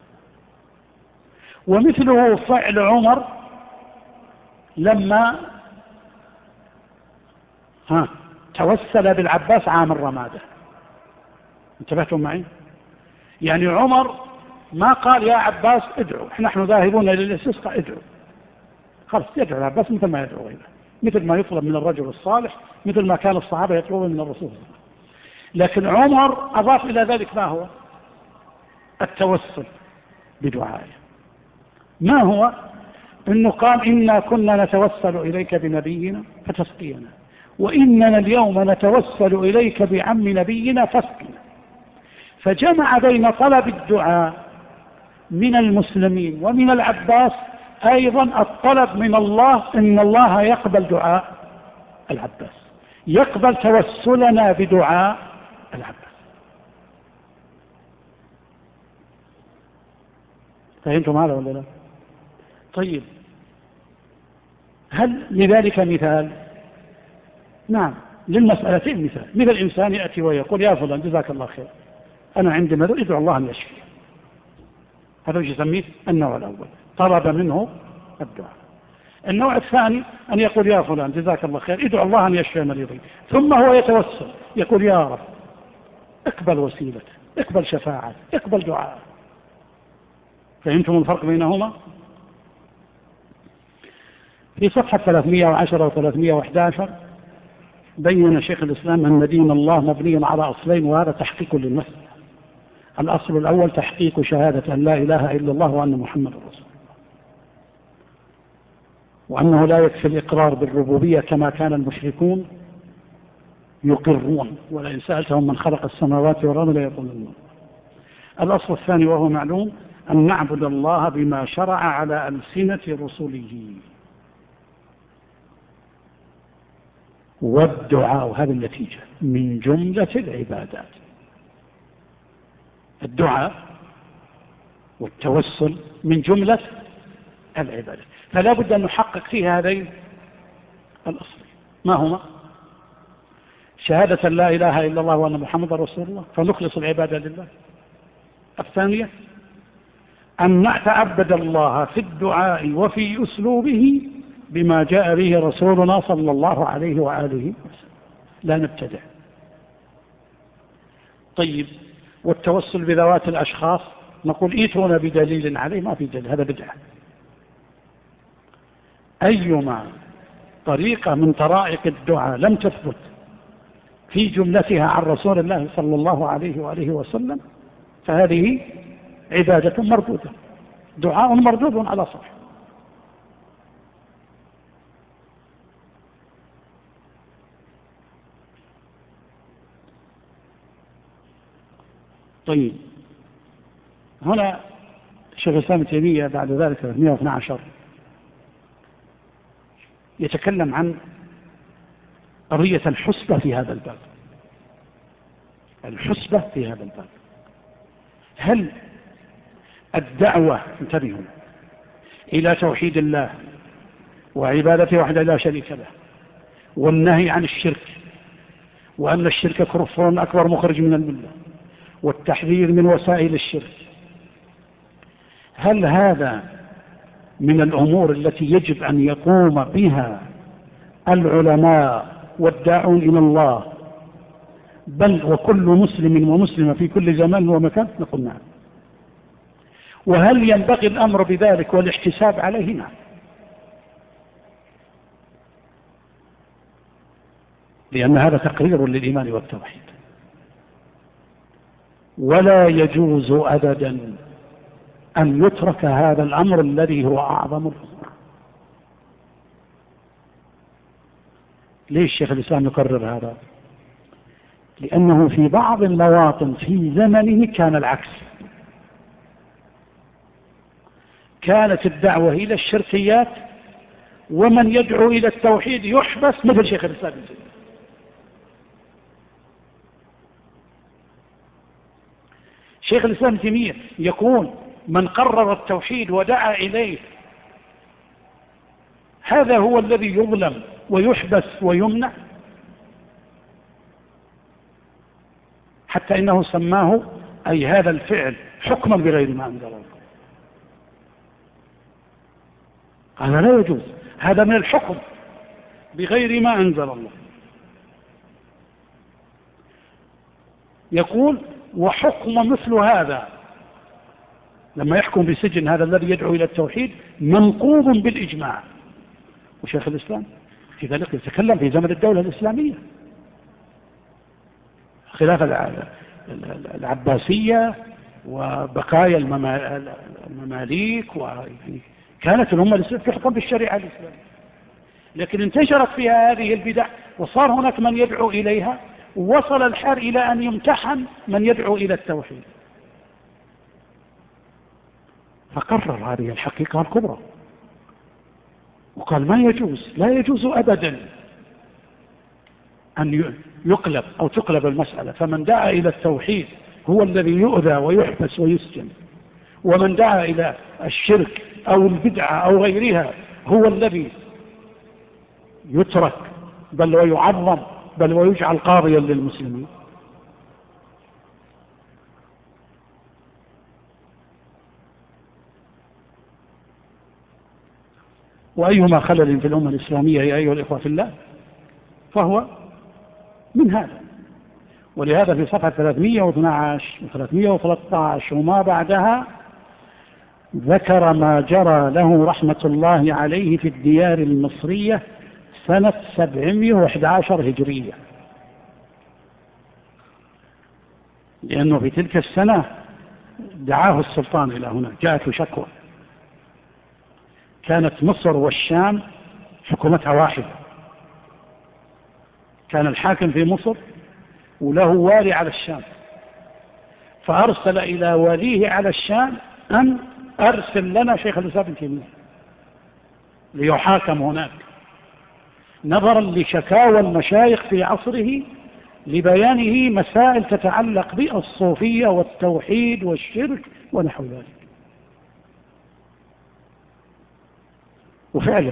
ومثله فعل عمر لما توسل بالعباس عام الرمادة. انتبهتم معي؟ يعني عمر ما قال يا عباس ادعو، نحن ذاهبون للاستسقاء ادعو، خلاص يدعو العباس مثل ما يدعو غيره، مثل ما يطلب من الرجل الصالح، مثل ما كان الصحابة يطلبون من الرسول. لكن عمر أضاف إلى ذلك ما هو؟ التوسل بدعائه. ما هو؟ إنه قال إنا كنا نتوسل إليك بنبينا فتسقينا، وإننا اليوم نتوسل إليك بعم نبينا فاسقنا. فجمع بين طلب الدعاء من المسلمين ومن العباس أيضا الطلب من الله، إن الله يقبل دعاء العباس، يقبل توسلنا بدعاء العباس. فهمتم هذا ولا لا؟ طيب، هل لذلك مثال؟ نعم، للمسألتين مثال. مثل الإنسان يأتي ويقول يا فلان جزاك الله خير، أنا عندي مرض ادعو الله أن يشفي. هذا يسميه النوع الأول، طلب منه الدعاء. النوع الثاني أن يقول يا فلان جزاك الله خير ادعو الله أن يشفي مريضي، ثم هو يتوسل يقول يا رب اقبل وسيلته، اقبل شفاعته، اقبل دعاءه. فهمتم الفرق بينهما؟ في صفحة 310 و 311 بين شيخ الإسلام أن دين الله مبني على أصلين، وهذا تحقيق للمسألة. الأصل الأول تحقيق شهادة أن لا إله إلا الله وأن محمد رسول الله، وأنه لا يكفي الإقرار بالربوبية كما كان المشركون يقرون، ولئن سألتهم من خلق السماوات والأرض لا يقولون. الأصل الثاني وهو معلوم أن نعبد الله بما شرع على ألسنة رسله، والدعاء هذه النتيجة من جملة العبادات. الدعاء والتوسل من جملة العبادات، فلا بد أن نحقق فيه هذين الأصلين. ما هما؟ شهادة لا إله إلا الله وأن محمد رسول الله، فنخلص العبادة لله. الثانية أن نتعبد الله في الدعاء وفي أسلوبه بما جاء به رسولنا صلى الله عليه وآله وسلم، لا نبتدع. طيب، والتوسل بذوات الأشخاص نقول ايتونا بدليل عليه، ما في دليل، هذا بدعة. أيما طريقة من طرائق الدعاء لم تثبت في جملتها عن رسول الله صلى الله عليه وآله وسلم فهذه عبادة مردودة، دعاء مردود على صح. طيب، هنا شيخ الإسلام ابن تيمية بعد ذلك 312 يتكلم عن قضية الحسبة في هذا الباب. الحسبة في هذا الباب، هل الدعوة، انتبهوا، إلى توحيد الله وعبادته وحده لا شريك له، والنهي عن الشرك، وأن الشرك كفر أكبر مخرج من الملة، والتحذير من وسائل الشرك، هل هذا من الأمور التي يجب أن يقوم بها العلماء والداعون إلى الله، بل وكل مسلم ومسلمة في كل زمان ومكان؟ نقول نعم. وهل ينبغي الأمر بذلك والاحتساب عليه؟ نعم، لأن هذا تقرير للإيمان والتوحيد. ولا يجوز أبدا أن يترك هذا الأمر الذي هو أعظم الأمور. ليش شيخ الإسلام يقرر هذا؟ لأنه في بعض المواطن في زمنه كان العكس، كانت الدعوة إلى الشركيات ومن يدعو إلى التوحيد يحبس، مثل شيخ الإسلام ابن تيمية. شيخ الإسلام ابن تيمية يقول من قرر التوحيد ودعا إليه هذا هو الذي يظلم ويحبس ويمنع، حتى إنه سماه أي هذا الفعل حكما بغير ما أنزل الله. هذا لا يجوز، هذا من الحكم بغير ما أنزل الله. يقول وحكم مثل هذا لما يحكم بسجن هذا الذي يدعو إلى التوحيد منقوض بالإجماع. وشيخ الإسلام في ذلك يتكلم في زمن الدولة الإسلامية، خلاف العباسية وبقايا المماليك، كانت الأمة الإسلامية تحكم بالشريعة الإسلامية، لكن انتشرت فيها هذه البدع وصار هناك من يدعو إليها، ووصل الحال إلى أن يمتحن من يدعو إلى التوحيد، فقرر هذه الحقيقة الكبرى وقال ما يجوز، لا يجوز أبدا أن يقلب أو تقلب المسألة، فمن دعا إلى التوحيد هو الذي يؤذى ويحبس ويسجن، ومن دعا إلى الشرك أو البدعة أو غيرها هو الذي يترك بل ويعظم بل ويجعل قاضيا للمسلمين. وأيما خلل في الأمة الإسلامية يا أيها الإخوة في الله فهو من هذا. ولهذا في صفحة 312 و313 وما بعدها ذكر ما جرى له رحمة الله عليه في الديار المصرية سنة 711 هجرية، لأنه في تلك السنة دعاه السلطان إلى هنا، جاءته شكوى. كانت مصر والشام حكومتها واحدة، كان الحاكم في مصر وله والي على الشام، فأرسل إلى واليه على الشام أن أرسل لنا شيخ الإسلام ابن تيمية ليحاكم هناك، نظرا لشكاوى المشايخ في عصره لبيانه مسائل تتعلق بالصوفية والتوحيد والشرك ونحو ذلك. وفعلا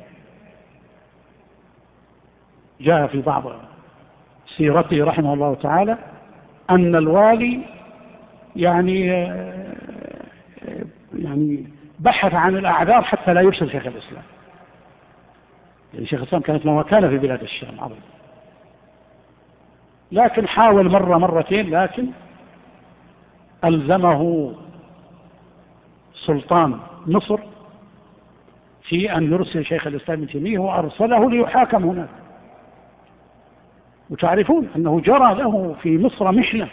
جاء في بعض سيرته رحمه الله تعالى أن الوالي يعني بحث عن الأعذار حتى لا يرسل شيخ الإسلام، يعني شيخ الإسلام كانت له وكالة في بلاد الشام عظيم، لكن حاول مرة مرتين، لكن ألزمه سلطان مصر في أن يرسل شيخ الإسلام ابن تيمية وأرسله ليحاكم هناك. وتعرفون أنه جرى له في مصر محنة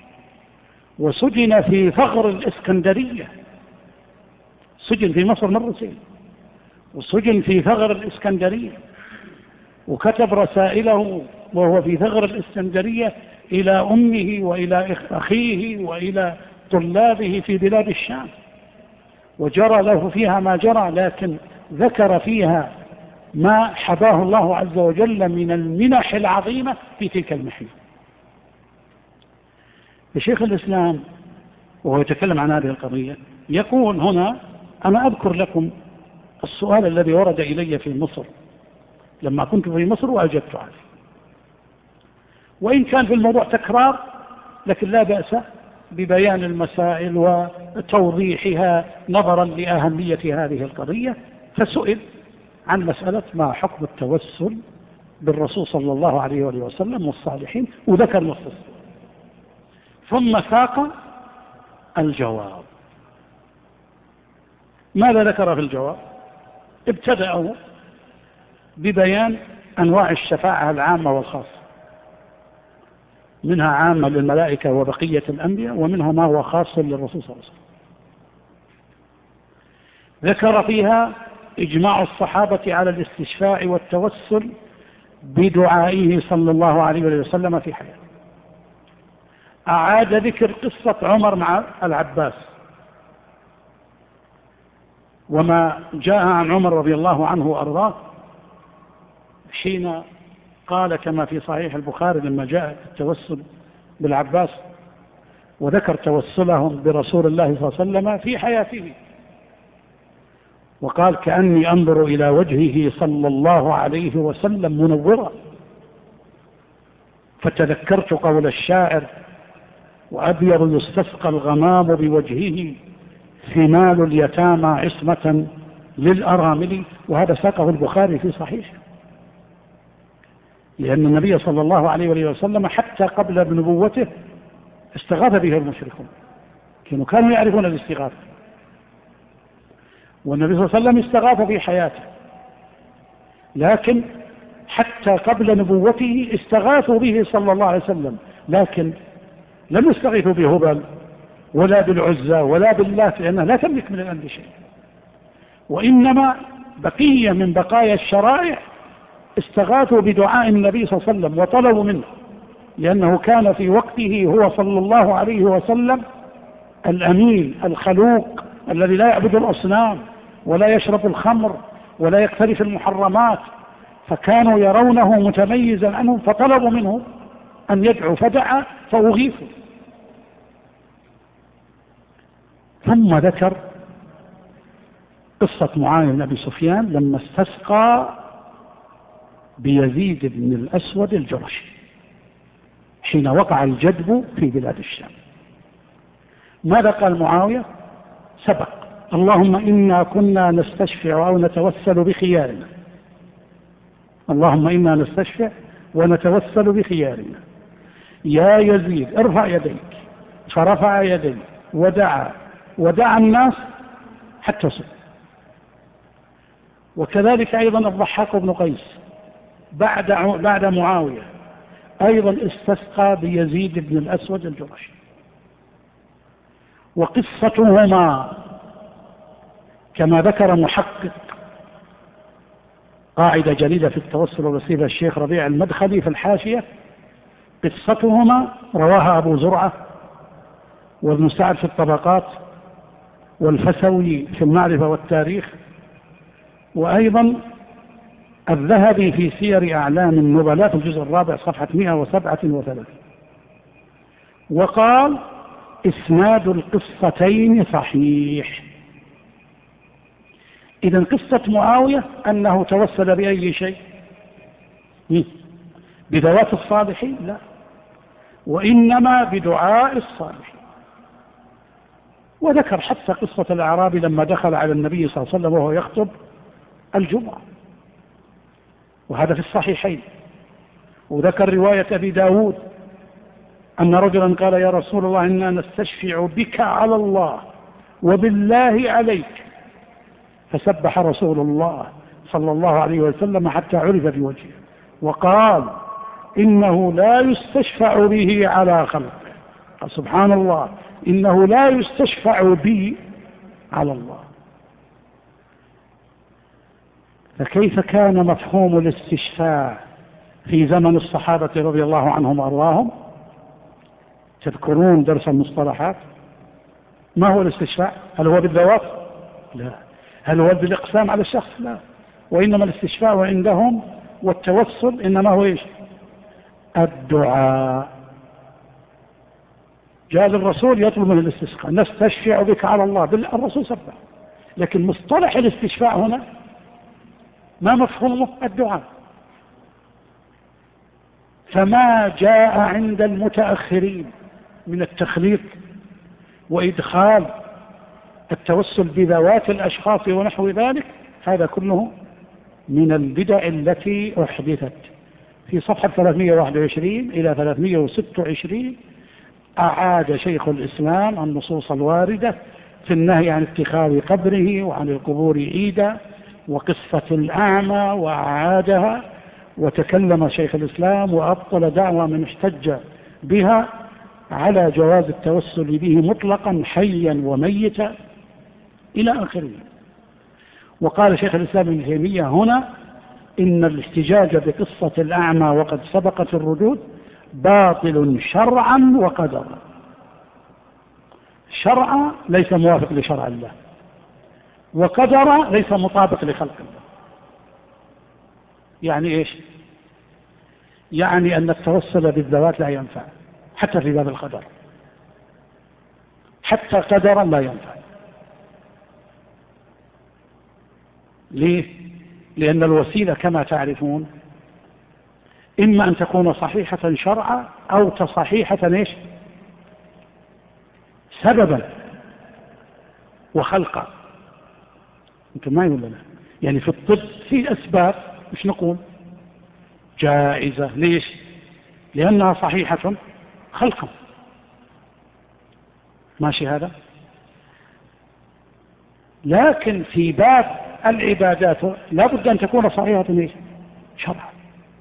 وسجن في ثغر الإسكندرية، سجن في مصر مرتين وسجن في ثغر الإسكندرية، وكتب رسائله وهو في ثغر الإسكندرية إلى أمه وإلى أخيه وإلى طلابه في بلاد الشام، وجرى له فيها ما جرى، لكن ذكر فيها ما حباه الله عز وجل من المنح العظيمة في تلك المحنة. الشيخ الإسلام وهو يتكلم عن هذه القضية يقول هنا: أنا أذكر لكم السؤال الذي ورد إلي في مصر لما كنت في مصر وأجبت عنه، وإن كان في الموضوع تكرار لكن لا بأس ببيان المسائل وتوضيحها نظرا لأهمية هذه القضية. فسئل عن مسألة ما حكم التوسل بالرسول صلى الله عليه وآله وسلم والصالحين، وذكر نص، ثم ساق الجواب. ماذا ذكر في الجواب؟ ابتدأوا ببيان أنواع الشفاعة العامة والخاصة، منها عامة للملائكة وبقية الأنبياء، ومنها ما هو خاص للرسول صلى الله عليه وسلم. ذكر فيها إجماع الصحابة على الاستشفاع والتوسل بدعائه صلى الله عليه وسلم في حياته. أعاد ذكر قصة عمر مع العباس وما جاء عن عمر رضي الله عنه وأرضاه حين قال كما في صحيح البخاري لما جاء التوسل بالعباس وذكر توسلهم برسول الله صلى الله عليه وسلم في حياته، وقال: كأني أنظر إلى وجهه صلى الله عليه وسلم منورا، فتذكرت قول الشاعر: وأبيض يستسقى الغمام بوجهه، ثمال اليتامى عصمة للأرامل. وهذا ساقه البخاري في صحيح، لأن النبي صلى الله عليه وسلم حتى قبل نبوته استغاث به المشركون، كانوا يعرفون الاستغاثة، والنبي صلى الله عليه وسلم استغاث في حياته، لكن حتى قبل نبوته استغاثوا به صلى الله عليه وسلم، لكن لم يستغيثوا بهبل ولا بالعزى ولا بالله، لأنها لا تملك من الأمر شيء، وإنما بقية من بقايا الشرائع استغاثوا بدعاء النبي صلى الله عليه وسلم وطلبوا منه، لأنه كان في وقته هو صلى الله عليه وسلم الأمين الخلوق الذي لا يعبد الأصنام ولا يشرب الخمر ولا يقترف المحرمات، فكانوا يرونه متميزا عنهم، فطلبوا منه أن يدعو، فدعا فأغيثوا. ثم ذكر قصة معاوية بن أبي سفيان لما استسقى بيزيد بن الأسود الجرشي حين وقع الجدب في بلاد الشام. ماذا قال معاوية؟ سبق: اللهم إنا كنا نستشفع أو نتوسل بخيارنا، اللهم إنا نستشفع ونتوسل بخيارنا يا يزيد ارفع يديك. فرفع يديه ودعا الناس حتى سئل. وكذلك أيضا الضحاك بن قيس بعد معاوية أيضا استسقى بيزيد بن الأسود الجرشي. وقصتهما كما ذكر محقق قاعدة جديدة في التوسل والوسيلة الشيخ ربيع المدخلي في الحاشية: قصتهما رواها أبو زرعة وابن سعد في الطبقات والفسوي في المعرفة والتاريخ، وأيضا الذهبي في سير أعلام النبلاء في الجزء الرابع صفحة 137. وقال: إسناد القصتين صحيح. إذن قصة معاوية أنه توسل بأي شيء؟ بذوات الصالحين؟ لا، وإنما بدعاء الصالحين. وذكر حتى قصة الأعرابي لما دخل على النبي صلى الله عليه وسلم وهو يخطب الجمعة، وهذا في الصحيحين. وذكر رواية أبي داود أن رجلا قال: يا رسول الله إنا نستشفع بك على الله وبالله عليك، فسبح رسول الله صلى الله عليه وسلم حتى عرف بوجهه وقال: إنه لا يستشفع به على خلقه. سبحان الله، إنه لا يستشفع بي على الله. فكيف كان مفهوم الاستشفاع في زمن الصحابة رضي الله عنهم وأرضاهم؟ تذكرون درس المصطلحات؟ ما هو الاستشفاع؟ هل هو بالذوات؟ لا. هل هو بالإقسام على الشخص؟ لا. وإنما الاستشفاع عندهم والتوسل إنما هو إيش؟ الدعاء. جاء الرسول يطلب من الاستسقاء: نستشفع بك على الله، الرسول سبح. لكن مصطلح الاستشفاع هنا ما مفهومه؟ الدعاء. فما جاء عند المتأخرين من التخليط وإدخال التوسل بذوات الأشخاص ونحو ذلك، هذا كله من البدع التي أحدثت. في صفحة 321 إلى 326 أعاد شيخ الإسلام النصوص الواردة في النهي عن اتخاذ قبره وعن القبور عيدا وقصة الأعمى وأعادها. وتكلم شيخ الإسلام وأبطل دعوى من احتج بها على جواز التوسل به مطلقا حيا وميتا إلى آخره. وقال شيخ الإسلام ابن تيمية هنا: إن الاحتجاج بقصة الأعمى وقد سبقت الردود باطل شرعا وقدرا. شرعا ليس موافق لشرع الله، وقدرا ليس مطابق لخلق الله. يعني إيش؟ يعني أن التوسل بالذوات لا ينفع حتى في باب القدر، حتى قدرا لا ينفع. ليه؟ لأن الوسيلة كما تعرفون إما أن تكون صحيحة شرعا أو صحيحة إيش؟ سببا وخلقا. أنتم ما يقول لنا يعني في الطب في أسباب مش نقول جائزة. ليش؟ لأنها صحيحة خلقا. ماشي هذا؟ لكن في باب العبادات لا بد أن تكون صحيحة إيش؟ شرعا.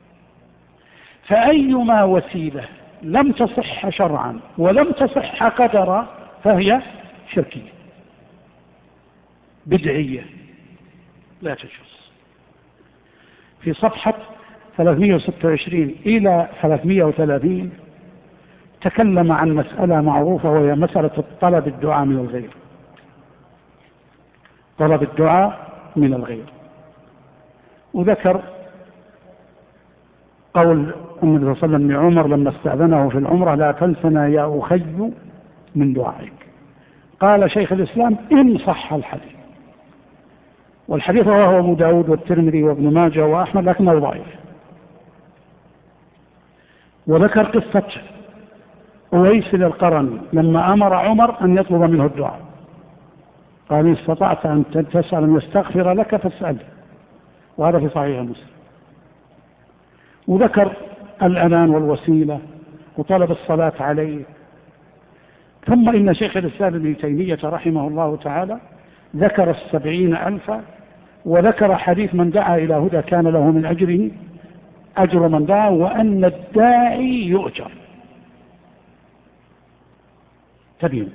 فأيما وسيلة لم تصح شرعا ولم تصح قدرا فهي شركية بدعية لا تجوز. في صفحة 326 إلى 330 تكلم عن مسألة معروفة وهي مسألة الطلب الدعاء من الغير. طلب الدعاء من الغير. وذكر قول النبي صلى الله عليه وسلم لعمر لما استأذنه في العمرة: لا تنسنا يا أخي من دعائك. قال شيخ الإسلام إن صح الحديث، والحديث رواه أبو داود والترمذي وابن ماجه وأحمد لكنه ضعيف. وذكر قصة أويس القرني لما أمر عمر أن يطلب منه الدعاء، قال إن استطعت أن تسأل أن يستغفر لك فاسأله، وهذا في صحيح مسلم. وذكر الأذان والوسيلة وطلب الصلاة عليه. ثم إن شيخ الإسلام ابن تيمية رحمه الله تعالى ذكر 70,000، وذكر حديث من دعا إلى هدى كان له من أجره أجر من دعا، وأن الداعي يؤجر. تبين.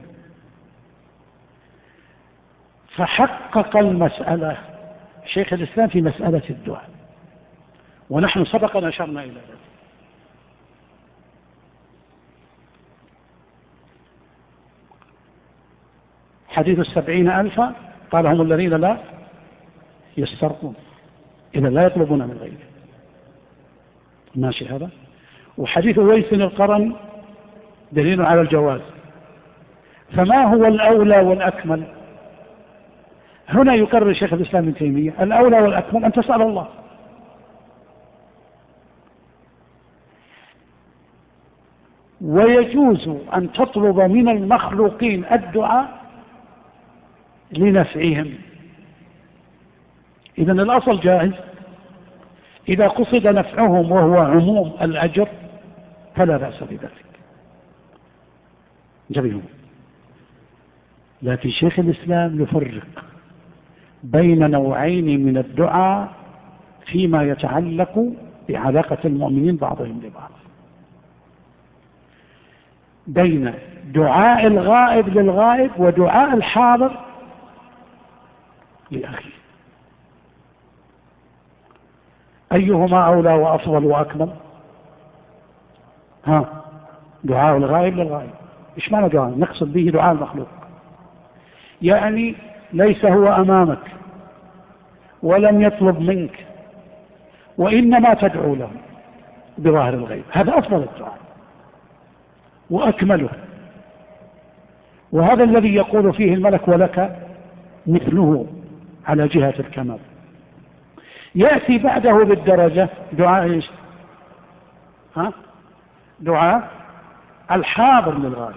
فحقق المسألة شيخ الإسلام في مسألة الدعاء، ونحن سبقا أشرنا إلى ذلك. حديث 70,000 قال هم الذين لا يسترقون، إذا لا يطلبون من غيره. ماشي هذا. وحديث أويس القرني دليل على الجواز. فما هو الأولى والأكمل؟ هنا يكرر شيخ الإسلام ابن تيمية الأولى والأكمل أن تسأل الله، ويجوز أن تطلب من المخلوقين الدعاء لنفعهم. إذن الأصل جائز. إذا قصد نفعهم وهو عموم الأجر فلا بأس بذلك. جميل. لكن شيخ الإسلام يفرق بين نوعين من الدعاء فيما يتعلق بعلاقة المؤمنين بعضهم ببعض، بين دعاء الغائب للغائب ودعاء الحاضر لأخيه. أيهما أولى وأفضل وأكمل؟ دعاء الغائب للغائب. إيش معنى دعاء؟ نقصد به دعاء المخلوق، يعني ليس هو أمامك ولم يطلب منك، وإنما تدعو له بظاهر الغيب. هذا أفضل الدعاء وأكمله، وهذا الذي يقول فيه الملك ولك مثله على جهة الكمال. يأتي بعده بالدرجة دعاء إيش؟ دعاء الحاضر للغائب.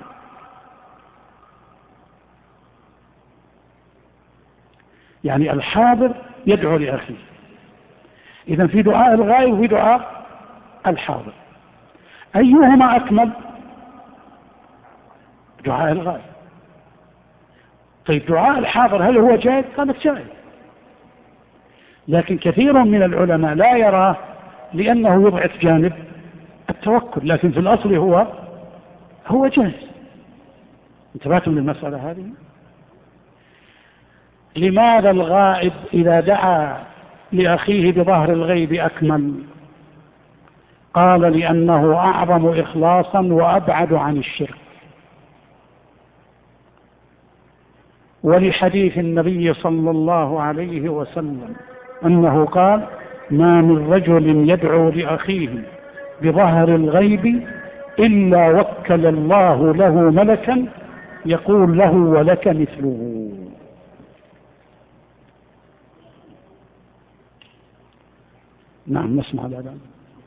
يعني الحاضر يدعو لأخيه. إذن في دعاء الغائب وفي دعاء الحاضر. أيهما أكمل؟ دعاء الغائب. طيب دعاء الحاضر هل هو جائز؟ قالت جائز، لكن كثير من العلماء لا يراه لأنه يضعف جانب التوكل، لكن في الأصل هو جائز. انتبهتم للمسألة هذه؟ لماذا الغائب إذا دعا لأخيه بظهر الغيب أكمل؟ قال لأنه أعظم إخلاصا وأبعد عن الشرك، ولحديث النبي صلى الله عليه وسلم أنه قال: ما من رجل يدعو لأخيه بظهر الغيب إلا وكل الله له ملكا يقول له ولك مثله. نعم، نسمع الأذان.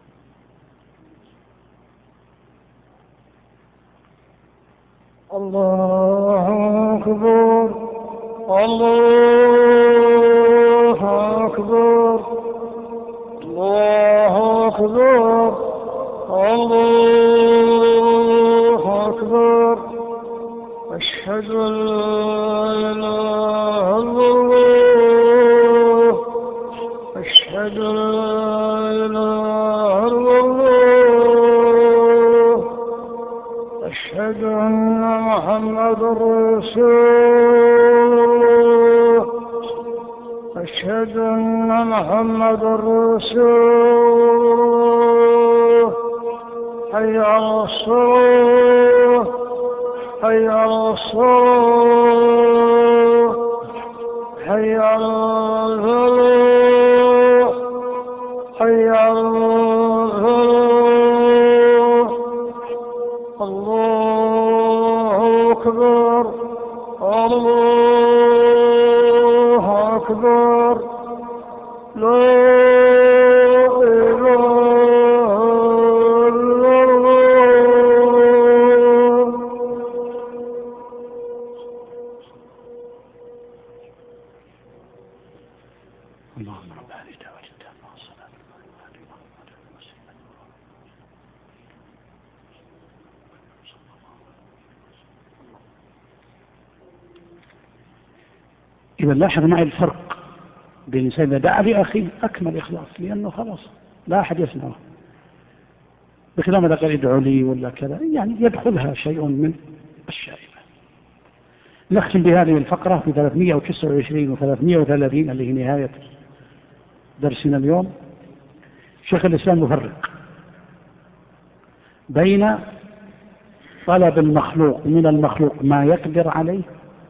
الله أكبر، الله أكبر، الله أكبر، الله أكبر. أشهد أن لا إله إلا الله، أشهد أن لا إله إلا الله، أشهد أن محمد رسول الله، أشهد أن محمد رسول الله. حي على الصلاة، حي على الصلاة، حي على الفلاح، حي على الفلاح. الله أكبر، إذا لاحظ معي الفرق بين إنسان دعا لأخيه أكمل إخلاص، لأنه خلاص لا أحد يسمعه، بكلام إذا قال ادعوا لي ولا كذا، يعني يدخلها شيء من الشائبة. نختم بهذه الفقرة في 329 و330 اللي هي نهاية درسنا اليوم. شيخ الإسلام يفرق بين طلب المخلوق من المخلوق ما يقدر عليه،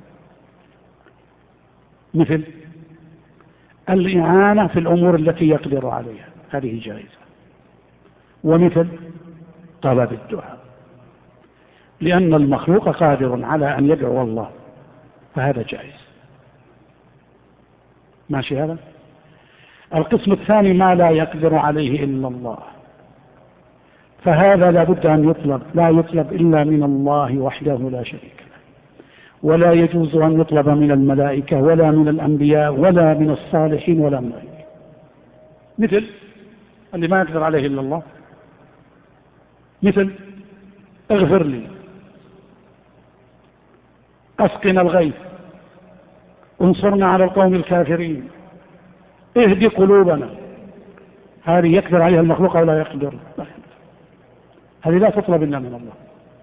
مثل الإعانة في الأمور التي يقدر عليها، هذه جائزة، ومثل طلب الدعاء، لأن المخلوق قادر على أن يدعو الله، فهذا جائز. ماشي هذا؟ القسم الثاني ما لا يقدر عليه إلا الله، فهذا لابد أن يطلب، لا يطلب إلا من الله وحده لا شريك له، ولا يجوز أن يطلب من الملائكة ولا من الأنبياء ولا من الصالحين ولا من غيره. مثل اللي ما يقدر عليه إلا الله، مثل اغفر لي، أسقنا الغيث، انصرنا على القوم الكافرين، اهدي قلوبنا، هذه يقدر عليها المخلوق أو لا يقدر؟ هذه لا تطلب إلا من الله.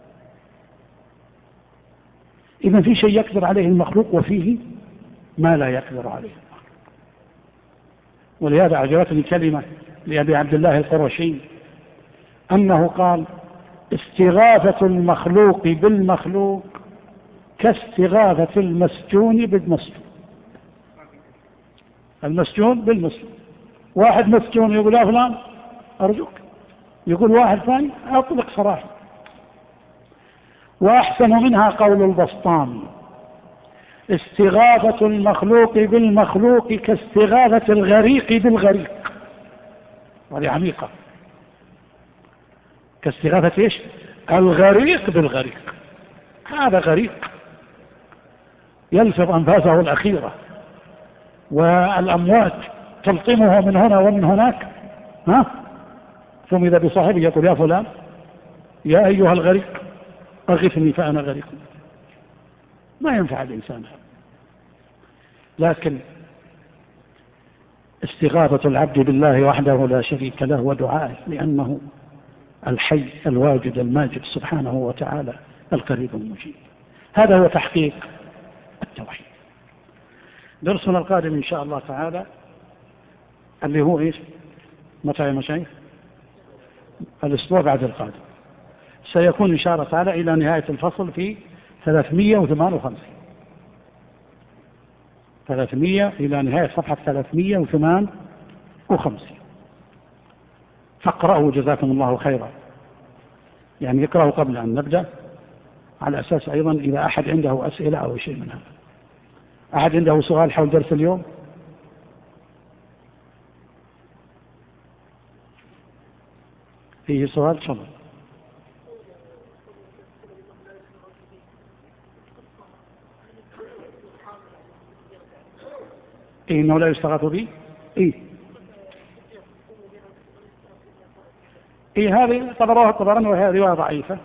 إذن في شيء يقدر عليه المخلوق وفيه ما لا يقدر عليه المخلوق. ولهذا أعجبتني كلمة لأبي عبد الله القرشي أنه قال: استغاثة المخلوق بالمخلوق كاستغاثة المسجون بالمسجون. المسجون بالمسجون، واحد مسجون يقول يا فلان أرجوك، يقول واحد ثاني أطلق سراحي. وأحسن منها قول البسطامي: استغاثة المخلوق بالمخلوق كاستغاثة الغريق بالغريق. هذه عميقة. كاستغاثة إيش؟ الغريق بالغريق. هذا غريق يلفظ أنفاسه الأخيرة والأمواج تلطمه من هنا ومن هناك، ثم إذا بصاحبه يقول يا فلان يا أيها الغريق أغثني فأنا غريق. ما ينفع الإنسان هذا. لكن استغاثة العبد بالله وحده لا شريك له ودعائه، لأنه الحي الواجد الماجد سبحانه وتعالى القريب المجيب. هذا هو تحقيق التوحيد. درسنا القادم إن شاء الله تعالى اللي هو إيش؟ متى يا مشايخ؟ الأسبوع بعد القادم سيكون إن شاء الله تعالى إلى نهاية الفصل في 300 إلى نهاية صفحة 358. فاقرأوا جزاكم الله خيرا، يعني يقرأوا قبل أن نبدأ، على أساس أيضا إذا أحد عنده أسئلة أو شيء من هذا. أحد عنده سؤال حول درس اليوم؟ فيه سؤال؟ تفضل. إنه لا يستغاث به؟ هذه طبروها الطبراني وهي رواية ضعيفة.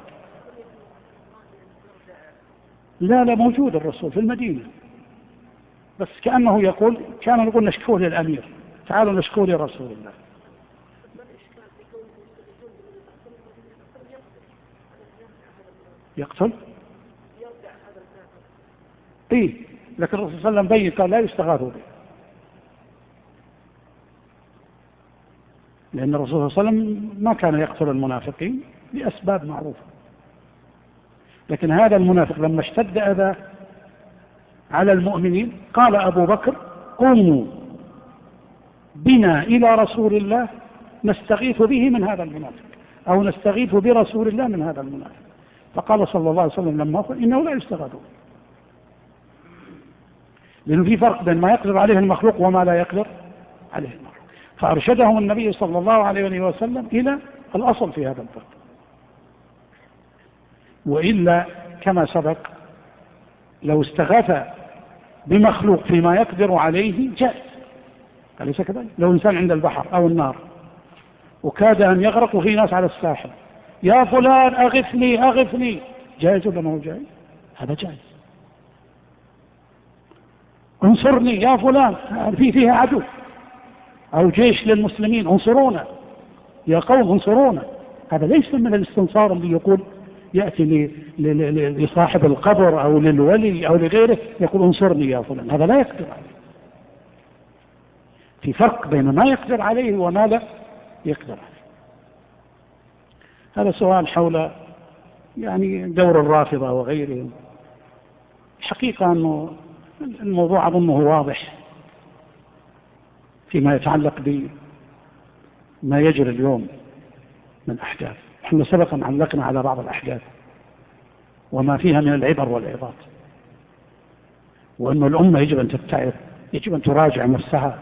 لا موجود الرسول في المدينة، بس كأنه يقول كان يقول نشكوه للأمير، تعالوا نشكوه لرسول الله. يقتل؟ لكن الرسول صلى الله عليه وسلم بين قال لا يستغاث به، لأن الرسول صلى الله عليه وسلم ما كان يقتل المنافقين لأسباب معروفة. لكن هذا المنافق لما اشتد أذى على المؤمنين قال أبو بكر: قوموا بنا إلى رسول الله نستغيث به من هذا المنافق، أو نستغيث برسول الله من هذا المنافق. فقال صلى الله عليه وسلم لما قال إنه لا يستغاث به، لأنه في فرق بين ما يقدر عليه المخلوق وما لا يقدر عليه المخلوق. فأرشدهم النبي صلى الله عليه وسلم إلى الأصل في هذا الباب. وإلا كما سبق لو استغاث بمخلوق فيما يقدر عليه جائز، أليس كذلك؟ لو إنسان عند البحر أو النار وكاد أن يغرق وفي ناس على الساحل، يا فلان أغثني أغثني، جائز ولا ما هو جائز؟ هذا جائز. انصرني يا فلان، فيها عدو أو جيش للمسلمين، انصرونا يا قوم انصرونا. هذا ليس من الاستنصار اللي يقول يأتي لصاحب القبر أو للولي أو لغيره يقول انصرني يا فلان، هذا لا يقدر عليه. في فرق بين ما يقدر عليه وما لا يقدر عليه. هذا سؤال حول يعني دور الرافضة وغيرهم. الحقيقة أنه الموضوع أظنه واضح فيما يتعلق بما يجري اليوم من أحداث. احنا سبقا علقنا على بعض الأحداث وما فيها من العبر والعظات، وأن الأمة يجب أن تتعظ، يجب أن تراجع نفسها،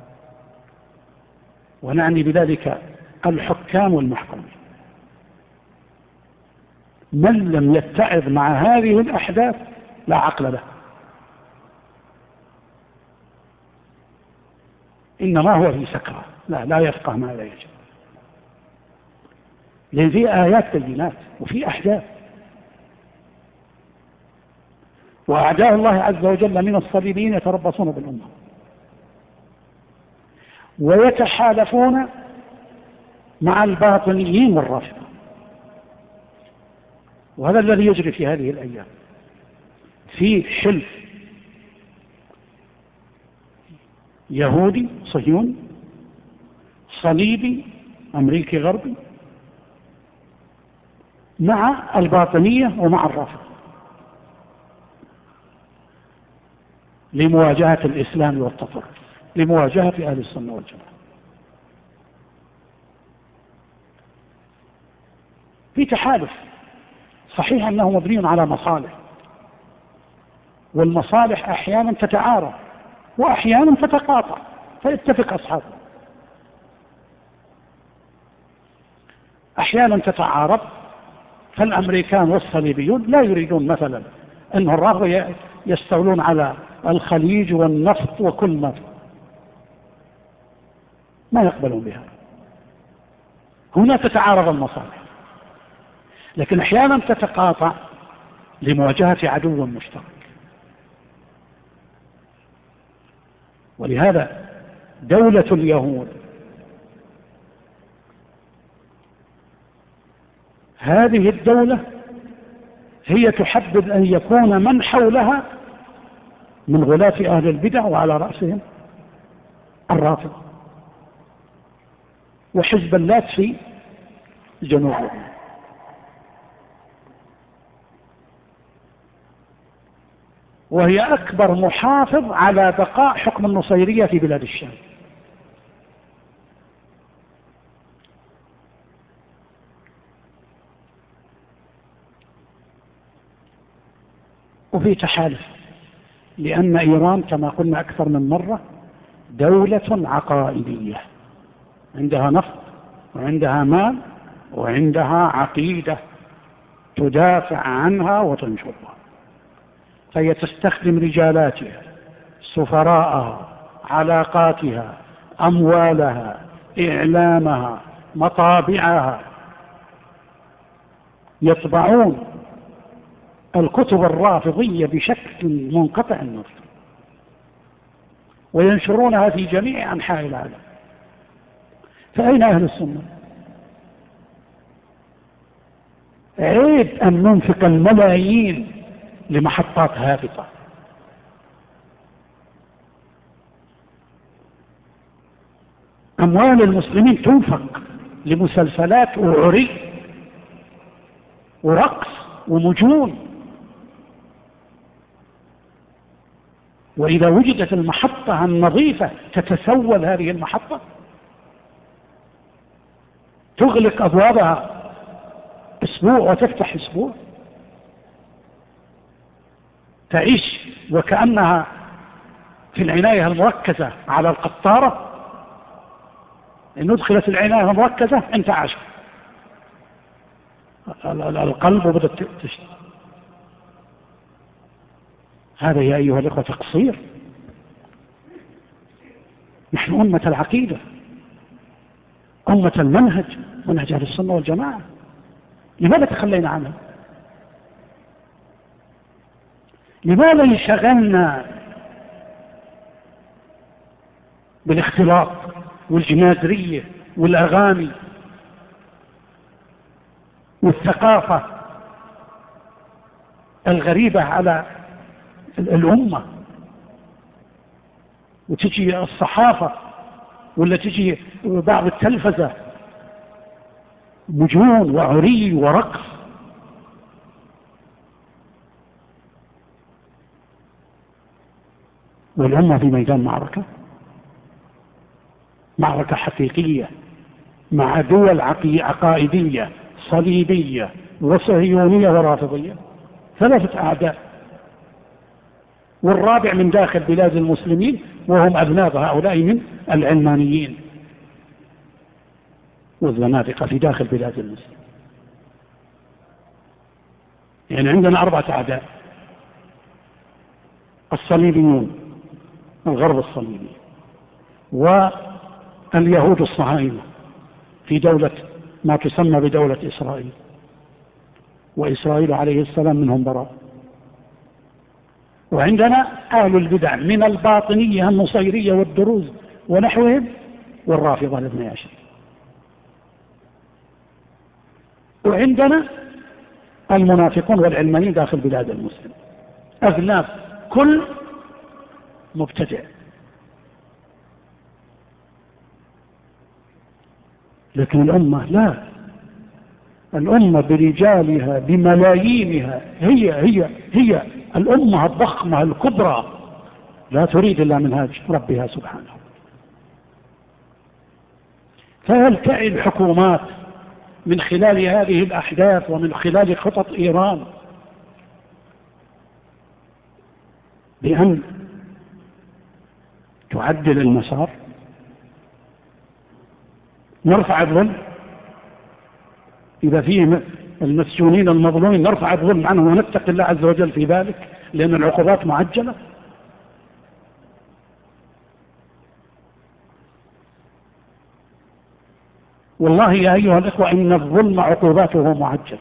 ونعني بذلك الحكام والمحكمين. من لم يتعظ مع هذه الأحداث لا عقل له، إنما هو في سكرة، لا يفقه ما لا يجب. لأن في آيات بينات وفي أحداث، وأعداء الله عز وجل من الصليبيين يتربصون بالأمة ويتحالفون مع الباطنيين والرافضة، وهذا الذي يجري في هذه الأيام. في حلف يهودي صهيوني صليبي أمريكي غربي مع الباطنية ومع الرافضة لمواجهة الإسلام والتطرف، لمواجهة أهل السنة والجماعة. في تحالف صحيح أنه مبني على مصالح، والمصالح أحيانا تتعارض وأحيانا تتقاطع فيتفق أصحابه. أحيانا تتعارض، فالأمريكان والصليبيون لا يريدون مثلا أن الرافضة يستولون على الخليج والنفط وكل ما يقبلون بها. هنا تتعارض المصالح، لكن أحيانا تتقاطع لمواجهة عدو مشترك. ولهذا دولة اليهود هذه الدولة هي تحدد أن يكون من حولها من غلاة أهل البدع، وعلى رأسهم الرافضة وحزب اللات في جنوب لبنان. وهي أكبر محافظ على بقاء حكم النصيرية في بلاد الشام. وفي تحالف، لأن إيران كما قلنا أكثر من مرة دولة عقائدية، عندها نفط وعندها مال وعندها عقيدة تدافع عنها وتنشرها، فهي تستخدم رجالاتها، سفراءها، علاقاتها، أموالها، إعلامها، مطابعها، يطبعون الكتب الرافضية بشكل منقطع النظر وينشرونها في جميع أنحاء العالم. فأين أهل السنة؟ عيب أن ننفق الملايين لمحطات هابطة. أموال المسلمين تنفق لمسلسلات وعري ورقص ومجون، وإذا وجدت المحطة النظيفة تتسول هذه المحطة، تغلق أبوابها أسبوع وتفتح أسبوع، تعيش وكأنها في العناية المركزة على القطارة. إن أدخلت العناية المركزة انتعش القلب وبدأت تشتغل. هذا يا أيها الأخوة تقصير. نحن أمة العقيدة، أمة المنهج، منهج أهل السنة والجماعة. لماذا تخلينا عنها؟ لماذا انشغلنا بالاختلاط والجنازرية والأغاني والثقافة الغريبة على الأمة، وتجي الصحافة ولا تجي بعض التلفزة مجون وعري ورقص؟ والأمة في ميدان معركة حقيقية مع دول عقائدية صليبية وصهيونية ورافضية، 3 أعداء، والرابع من داخل بلاد المسلمين وهم أذناب هؤلاء من العلمانيين والزنادقة في داخل بلاد المسلمين. يعني عندنا 4 أعداء: الصليبيون، الغرب الصليبي، واليهود الصهاينة في دولة ما تسمى بدولة إسرائيل، وإسرائيل عليه السلام منهم براء. وعندنا أهل البدع من الباطنية النصيرية والدروز ونحوهم، والرافضة الاثني عشر. وعندنا المنافقون والعلمانيين داخل بلاد المسلم، أذناب كل مبتدع. لكن الأمة لا، الأمة برجالها بملايينها هي الأمة الضخمة الكبرى، لا تريد إلا منهاج ربها سبحانه. فهل تعي الحكومات من خلال هذه الأحداث ومن خلال خطط إيران بأن تعدل المسار؟ نرفع الظلم إذا فيه المسجونين المظلومين، نرفع الظلم عنهم ونتقي الله عز وجل في ذلك، لأن العقوبات معجلة. والله يا أيها الإخوة إن الظلم عقوباته معجلة.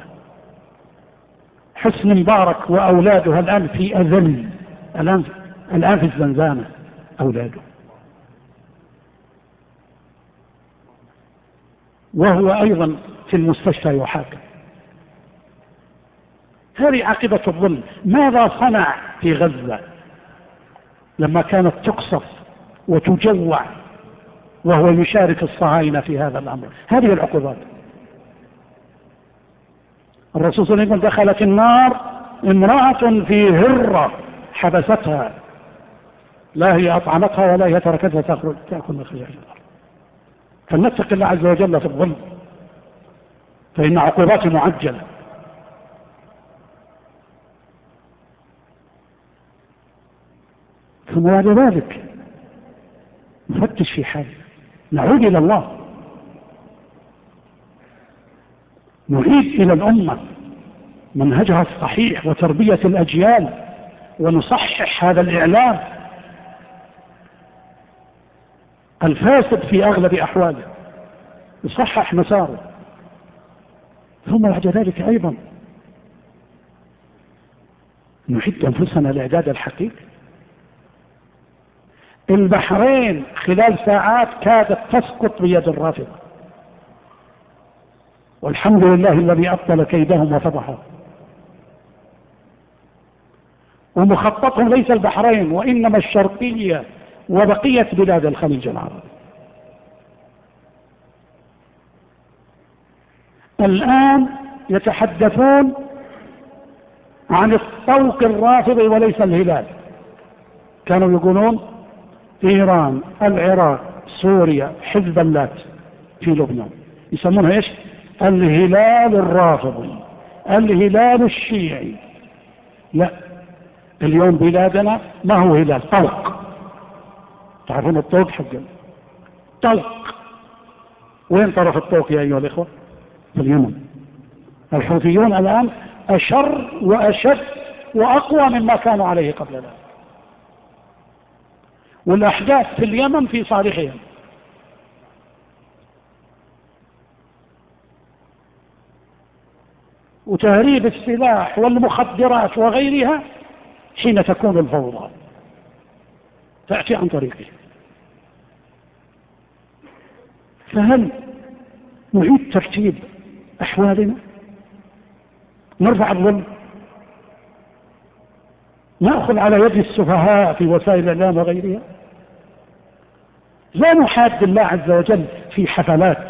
حسن مبارك وأولادها الآن في أذل، الآن في الزنزانة أولاده، وهو أيضا في المستشفى يحاكم. هذه عاقبة الظلم. ماذا صنع في غزة لما كانت تقصف وتجوع وهو يشارك الصهاينة في هذا الأمر؟ هذه العقوبات. الرسول صلى الله عليه وسلم دخلت النار امرأة في هرة حبستها، لا هي أطعمتها ولا هي تركتها تأكل من خزائن الأرض. فلنتق الله عز وجل في الظلم، فإن عقوباته معجلة. ثم بعد ذلك نفتش في حال، نعود إلى الله، نعيد إلى الأمة منهجها الصحيح وتربية الأجيال، ونصحح هذا الإعلام الفاسد في أغلب أحواله، يصحح مساره. ثم بعد ذلك أيضا نعد أنفسنا لإعداد الحقيقة. البحرين خلال ساعات كادت تسقط بيد الرافضة، والحمد لله الذي أبطل كيدهم وفضحهم. ومخططهم ليس البحرين وإنما الشرقية وبقية بلاد الخليج العربي. الآن يتحدثون عن الطوق الرافضي وليس الهلال. كانوا يقولون إيران، العراق، سوريا، حزب اللات في لبنان، يسمونها إيش؟ الهلال الرافضي، الهلال الشيعي. لا، اليوم بلادنا ما هو هلال، طوق. تعرفون الطوق حقا؟ طوق. وين طرف الطوق يا أيها الإخوة؟ في اليمن. الحوثيون الآن أشر وأشد وأقوى مما كانوا عليه قبل ذلك. والأحداث في اليمن في صالحهم. وتهريب السلاح والمخدرات وغيرها حين تكون الفوضى تأتي عن طريقه. فهل نعيد ترتيب أحوالنا؟ نرفع الظلم؟ نأخذ على يد السفهاء في وسائل الإعلام وغيرها؟ لا نحاد الله عز وجل في حفلات.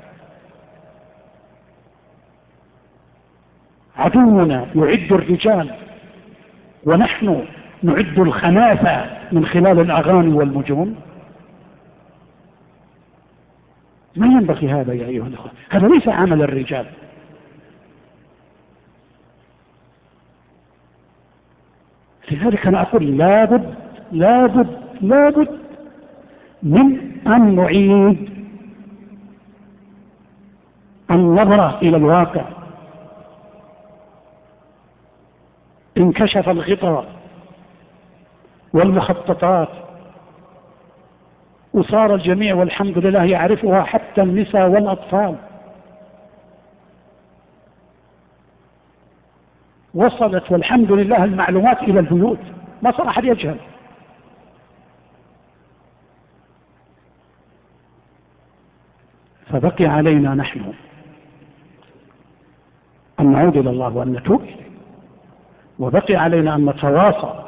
عدونا يعد الرجال ونحن نعد الخنافة من خلال الأغاني والمجون. ما ينبغي هذا يا أيها الأخوة، هذا ليس عمل الرجال. لذلك أنا أقول لابد من أن نعيد النظرة إلى الواقع. انكشف الغطاء والمخططات وصار الجميع والحمد لله يعرفها حتى النساء والأطفال. وصلت والحمد لله المعلومات إلى البيوت، ما صار أحد يجهل. فبقي علينا نحن أن نعود إلى الله وأن نتوب، وبقي علينا أن نتواصى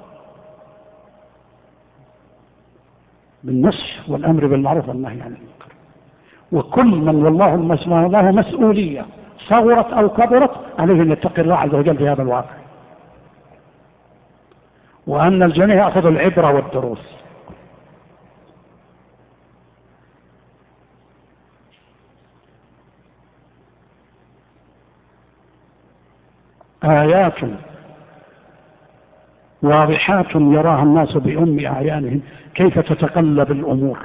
بالنصح والأمر بالمعروف والنهي عن المنكر. وكل من والله مسؤولية صغرت أو كبرت عليه أن يتقي الله عز وجل في هذا الواقع، وأن الجميع يأخذ العبرة والدروس. آيات واضحات يراها الناس بأم أعيانهم كيف تتقلب الأمور.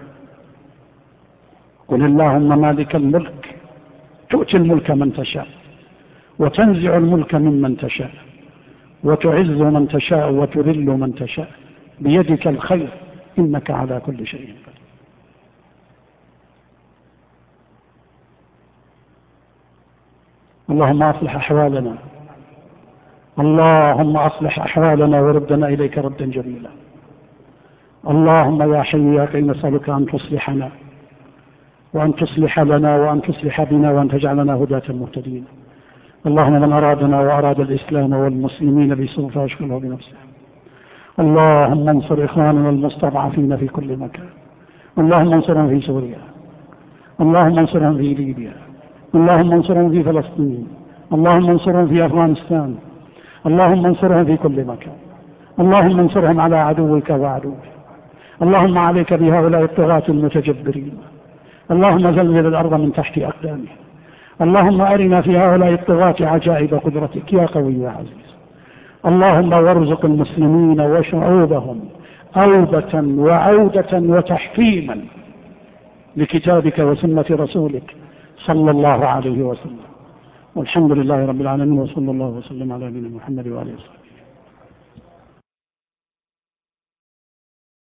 قل اللهم مالك الملك تؤتي الملك من تشاء وتنزع الملك ممن تشاء وتعز من تشاء وتذل من تشاء بيدك الخير إنك على كل شيء قدير. اللهم أصلح أحوالنا، اللهم أصلح أحوالنا وردنا إليك ردا جميلا. اللهم يا حي يا قيوم نسألك أن تصلحنا وأن تصلح لنا وأن تصلح بنا وأن تجعلنا هداة مهتدين. اللهم من أرادنا وأراد الإسلام والمسلمين بسوء فاشغله بنفسه. اللهم انصر إخواننا المستضعفين في كل مكان. اللهم انصرهم في سوريا، اللهم انصرهم في ليبيا، اللهم انصرهم في فلسطين، اللهم انصرهم في أفغانستان، اللهم انصرهم في كل مكان. اللهم انصرهم على عدوك وعدوك. اللهم عليك بهؤلاء الطغاة المتجبرين. اللهم زلزل الأرض من تحت أقدامهم. اللهم أرنا في هؤلاء الطغاة عجائب قدرتك يا قوي يا عزيز. اللهم وارزق المسلمين وشعوبهم أوبة وعودة وتحكيما لكتابك وسنة رسولك صلى الله عليه وسلم. والحمد لله رب العالمين، وصلى الله وسلم على نبينا محمد وآله وصحبه.